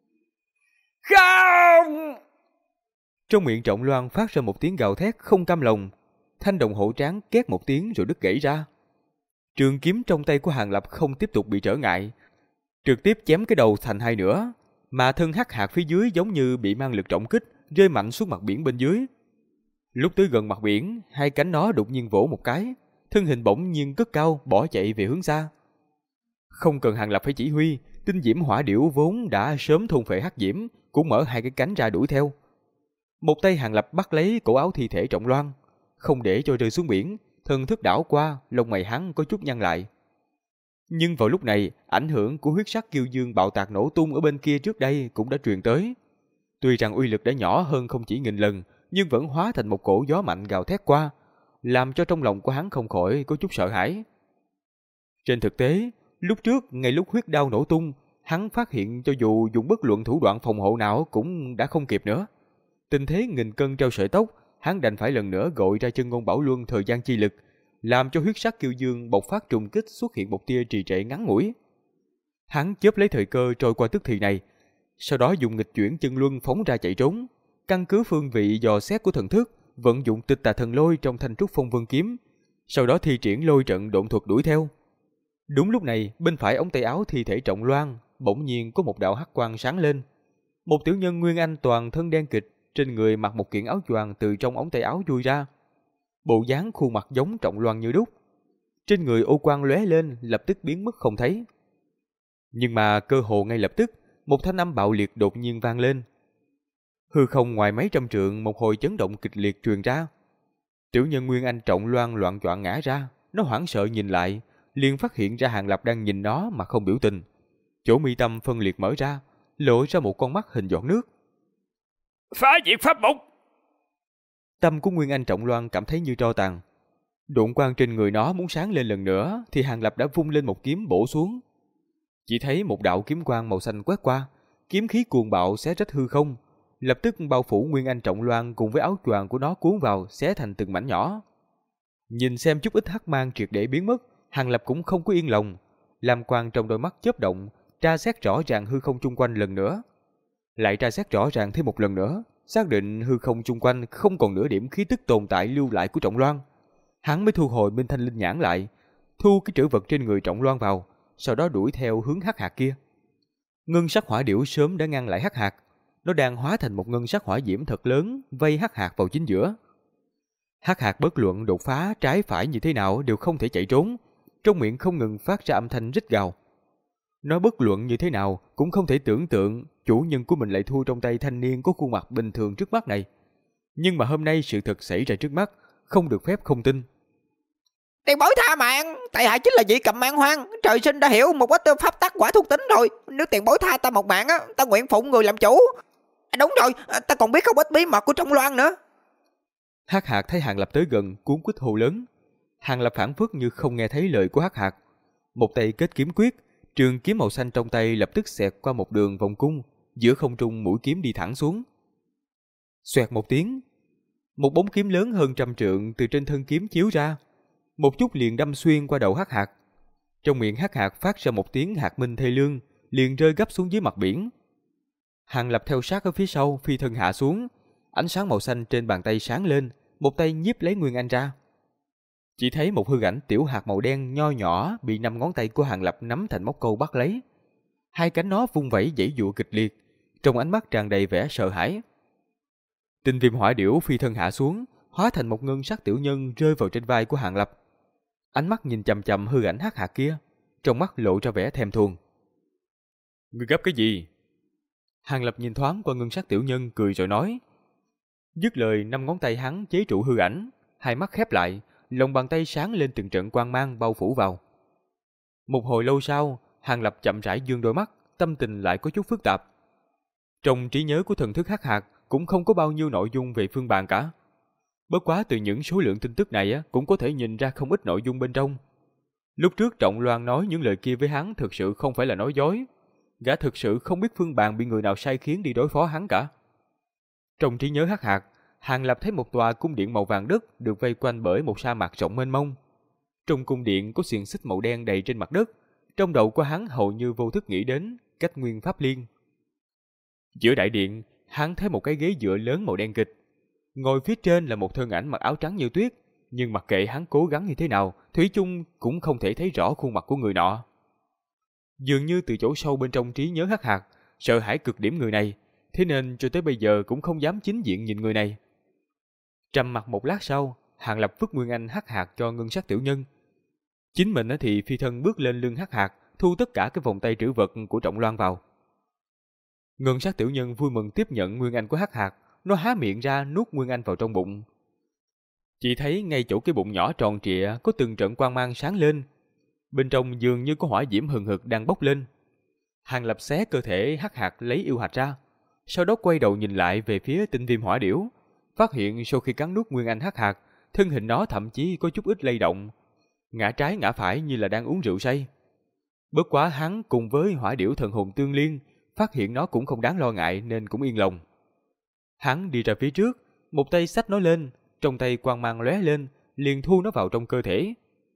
Speaker 2: Không!
Speaker 1: Trong miệng Trọng Loan phát ra một tiếng gào thét không cam lòng, thanh đồng hộ trán két một tiếng rồi đứt gãy ra. Trường kiếm trong tay của Hàng Lập không tiếp tục bị trở ngại, trực tiếp chém cái đầu thành hai nửa, mà thân Hắc Hạc phía dưới giống như bị mang lực trọng kích, rơi mạnh xuống mặt biển bên dưới. Lúc tới gần mặt biển, hai cánh nó đột nhiên vỗ một cái, thân hình bỗng nhiên cất cao bỏ chạy về hướng xa. Không cần Hàng Lập phải chỉ huy, tinh diễm hỏa điểu vốn đã sớm thôn phệ hắc diễm cũng mở hai cái cánh ra đuổi theo. Một tay Hàng Lập bắt lấy cổ áo thi thể Trọng Loan, không để cho rơi xuống biển, thần thức đảo qua, lông mày hắn có chút nhăn lại. Nhưng vào lúc này, ảnh hưởng của huyết sắc kiêu dương bạo tạc nổ tung ở bên kia trước đây cũng đã truyền tới. Tuy rằng uy lực đã nhỏ hơn không chỉ nghìn lần, nhưng vẫn hóa thành một cổ gió mạnh gào thét qua, làm cho trong lòng của hắn không khỏi có chút sợ hãi. Trên thực tế, lúc trước, ngay lúc huyết đao nổ tung, hắn phát hiện cho dù dùng bất luận thủ đoạn phòng hộ nào cũng đã không kịp nữa. Tình thế nghìn cân treo sợi tóc, hắn đành phải lần nữa gọi ra chân ngôn bảo luân thời gian chi lực, làm cho huyết sắc kiêu dương bộc phát trùng kích xuất hiện một tia trì trệ ngắn ngủi. Hắn chớp lấy thời cơ trôi qua tức thì này, sau đó dùng nghịch chuyển chân luân phóng ra chạy trốn, căn cứ phương vị dò xét của thần thức, vận dụng tịch tà thần lôi trong thanh trúc phong vân kiếm, sau đó thi triển lôi trận độn thuật đuổi theo. Đúng lúc này, bên phải ống tay áo thi thể Trọng Loan bỗng nhiên có một đạo hắc quang sáng lên. Một tiểu nhân nguyên anh toàn thân đen kịt, trên người mặc một kiện áo choàng từ trong ống tay áo chui ra. Bộ dáng khuôn mặt giống Trọng Loan như đúc. Trên người ô quang lóe lên, lập tức biến mất không thấy. Nhưng mà cơ hồ ngay lập tức, một thanh âm bạo liệt đột nhiên vang lên. Hư không ngoài mấy trăm trượng một hồi chấn động kịch liệt truyền ra. Tiểu nhân Nguyên Anh Trọng Loan loạn choạng ngã ra, nó hoảng sợ nhìn lại, liền phát hiện ra Hàng Lập đang nhìn nó mà không biểu tình. Chỗ mi tâm phân liệt mở ra, lộ ra một con mắt hình giọt nước.
Speaker 2: Phá diệt pháp mục!
Speaker 1: Tâm của Nguyên Anh Trọng Loan cảm thấy như tro tàn. Độn quang trên người nó muốn sáng lên lần nữa thì Hàng Lập đã vung lên một kiếm bổ xuống. Chỉ thấy một đạo kiếm quang màu xanh quét qua, kiếm khí cuồng bạo xé rách hư không, lập tức bao phủ Nguyên Anh Trọng Loan cùng với áo choàng của nó cuốn vào, xé thành từng mảnh nhỏ. Nhìn xem chút ít hắc mang triệt để biến mất, Hàng Lập cũng không có yên lòng, lam quang trong đôi mắt chớp động, tra xét rõ ràng hư không chung quanh lần nữa. Lại tra xét rõ ràng thêm một lần nữa, xác định hư không chung quanh không còn nửa điểm khí tức tồn tại lưu lại của Trọng Loan. Hắn mới thu hồi Minh Thanh Linh nhãn lại, thu cái trữ vật trên người Trọng Loan vào, sau đó đuổi theo hướng hắc hạt kia. Ngân sắc hỏa điểu sớm đã ngăn lại hắc hạt, nó đang hóa thành một ngân sắc hỏa diễm thật lớn vây hắc hạt vào chính giữa. Hắc hạt bất luận đột phá trái phải như thế nào đều không thể chạy trốn, trong miệng không ngừng phát ra âm thanh rít gào. Nó bất luận như thế nào cũng không thể tưởng tượng chủ nhân của mình lại thua trong tay thanh niên có khuôn mặt bình thường trước mắt này. Nhưng mà hôm nay sự thật xảy ra trước mắt, không được phép không tin.
Speaker 3: Tiền bối tha mạng, tại hạ chính là vị cầm mang hoang, trời sinh đã hiểu một ít pháp tắc quả thuộc tính rồi. Nếu tiền bối tha ta một mạng á, ta nguyện phụng người làm chủ. Đúng rồi, ta còn biết không ít bí mật của Trọng Loan nữa.
Speaker 1: Hắc hạt thấy Hàng Lập tới gần, cuống quýt hô lớn. Hàng Lập phản phất như không nghe thấy lời của hắc hạt, một tay kết kiếm quyết, trường kiếm màu xanh trong tay lập tức xẹt qua một đường vòng cung, giữa không trung mũi kiếm đi thẳng xuống. Xoẹt một tiếng, một bóng kiếm lớn hơn 100 trượng từ trên thân kiếm chiếu ra, một chút liền đâm xuyên qua đầu hắc hạt. Trong miệng hắc hạt phát ra một tiếng hạt minh thê lương, liền rơi gấp xuống dưới mặt biển. Hàng Lập theo sát ở phía sau, phi thân hạ xuống, ánh sáng màu xanh trên bàn tay sáng lên, một tay nhiếp lấy Nguyên Anh ra. Chỉ thấy một hư ảnh tiểu hạt màu đen nho nhỏ bị 5 ngón tay của Hàng Lập nắm thành móc câu bắt lấy. Hai cánh nó vung vẩy giãy giụa kịch liệt, trong ánh mắt tràn đầy vẻ sợ hãi. Tinh viêm hỏa điểu phi thân hạ xuống, hóa thành một ngân sắc tiểu nhân rơi vào trên vai của Hàng Lập. Ánh mắt nhìn chằm chằm hư ảnh hắc hạt kia, trong mắt lộ ra vẻ thèm thuồng. Ngươi gấp cái gì? Hàng Lập nhìn thoáng qua ngân sắc tiểu nhân cười rồi nói. Dứt lời, 5 ngón tay hắn chế trụ hư ảnh, hai mắt khép lại, lòng bàn tay sáng lên từng trận quang mang bao phủ vào. Một hồi lâu sau, Hàng Lập chậm rãi dương đôi mắt, tâm tình lại có chút phức tạp. Trong trí nhớ của thần thức hắc hạt cũng không có bao nhiêu nội dung về Phương Bàn cả. Bất quá từ những số lượng tin tức này cũng có thể nhìn ra không ít nội dung bên trong. Lúc trước Trọng Loan nói những lời kia với hắn thực sự không phải là nói dối. Gã thực sự không biết Phương Bàn bị người nào sai khiến đi đối phó hắn cả. Trong trí nhớ hắc hạt, Hàng Lập thấy một tòa cung điện màu vàng đất được vây quanh bởi một sa mạc rộng mênh mông. Trong cung điện có xiềng xích màu đen đầy trên mặt đất. Trong đầu của hắn hầu như vô thức nghĩ đến Cách Nguyên Pháp Liên. Giữa đại điện, hắn thấy một cái ghế dựa lớn màu đen kịch. Ngồi phía trên là một thân ảnh mặc áo trắng như tuyết, nhưng mặc kệ hắn cố gắng như thế nào, thủy chung cũng không thể thấy rõ khuôn mặt của người nọ. Dường như từ chỗ sâu bên trong trí nhớ hắc hạt, sợ hãi cực điểm người này, thế nên cho tới bây giờ cũng không dám chính diện nhìn người này. Trầm mặc một lát sau, Hàng Lập vứt Nguyên Anh hắc hạt cho ngân sắc tiểu nhân. Chính mình thì phi thân bước lên lưng hắc hạt, thu tất cả cái vòng tay trữ vật của Trọng Loan vào. Ngân sắc tiểu nhân vui mừng tiếp nhận Nguyên Anh của hắc hạt, nó há miệng ra nuốt Nguyên Anh vào trong bụng. Chỉ thấy ngay chỗ cái bụng nhỏ tròn trịa có từng trận quang mang sáng lên. Bên trong dường như có hỏa diễm hừng hực đang bốc lên. Hàng Lập xé cơ thể hắc hạt lấy yêu hạch ra, sau đó quay đầu nhìn lại về phía tinh viêm hỏa điểu, phát hiện sau khi cắn nuốt Nguyên Anh hắc hạt, thân hình nó thậm chí có chút ít lay động, ngã trái ngã phải như là đang uống rượu say. Bất quá hắn cùng với hỏa điểu thần hồn tương liên, phát hiện nó cũng không đáng lo ngại nên cũng yên lòng. Hắn đi ra phía trước, một tay xách nó lên, trong tay quang mang lóe lên, liền thu nó vào trong cơ thể.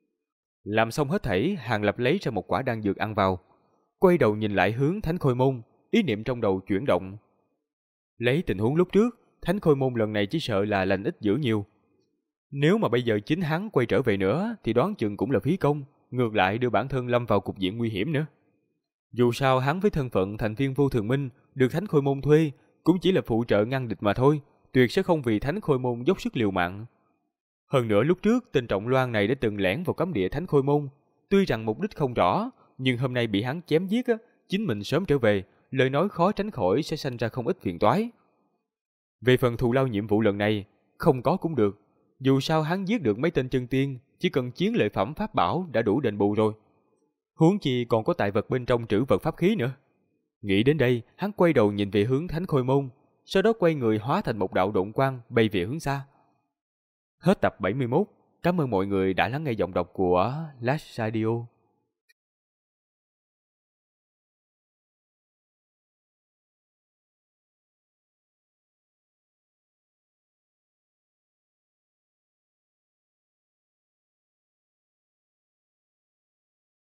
Speaker 1: Làm xong hết thảy, Hàng Lập lấy ra một quả đan dược ăn vào, quay đầu nhìn lại hướng Thánh Khôi Môn, ý niệm trong đầu chuyển động. Lấy tình huống lúc trước, Thánh Khôi Môn lần này chỉ sợ là lành ít dữ nhiều. Nếu mà bây giờ chính hắn quay trở về nữa thì đoán chừng cũng là phí công, ngược lại đưa bản thân lâm vào cục diện nguy hiểm nữa. Dù sao hắn với thân phận thành viên Vô Thường Minh được Thánh Khôi Môn thuê cũng chỉ là phụ trợ ngăn địch mà thôi, tuyệt sẽ không vì Thánh Khôi Môn dốc sức liều mạng. Hơn nữa lúc trước tên Trọng Loan này đã từng lẻn vào cấm địa Thánh Khôi Môn, tuy rằng mục đích không rõ, nhưng hôm nay bị hắn chém giết á, chính mình sớm trở về, lời nói khó tránh khỏi sẽ sanh ra không ít phiền toái. Về phần thù lao nhiệm vụ lần này, không có cũng được. Dù sao hắn giết được mấy tên chân tiên, chỉ cần chiến lợi phẩm pháp bảo đã đủ đền bù rồi. Huống chi còn có tài vật bên trong trữ vật pháp khí nữa. Nghĩ đến đây, hắn quay đầu nhìn về hướng Thánh Khôi Môn, sau đó quay người hóa thành một đạo độn quang bay về hướng xa. Hết tập 71. Cảm ơn mọi người đã lắng nghe giọng đọc của Lash Radio.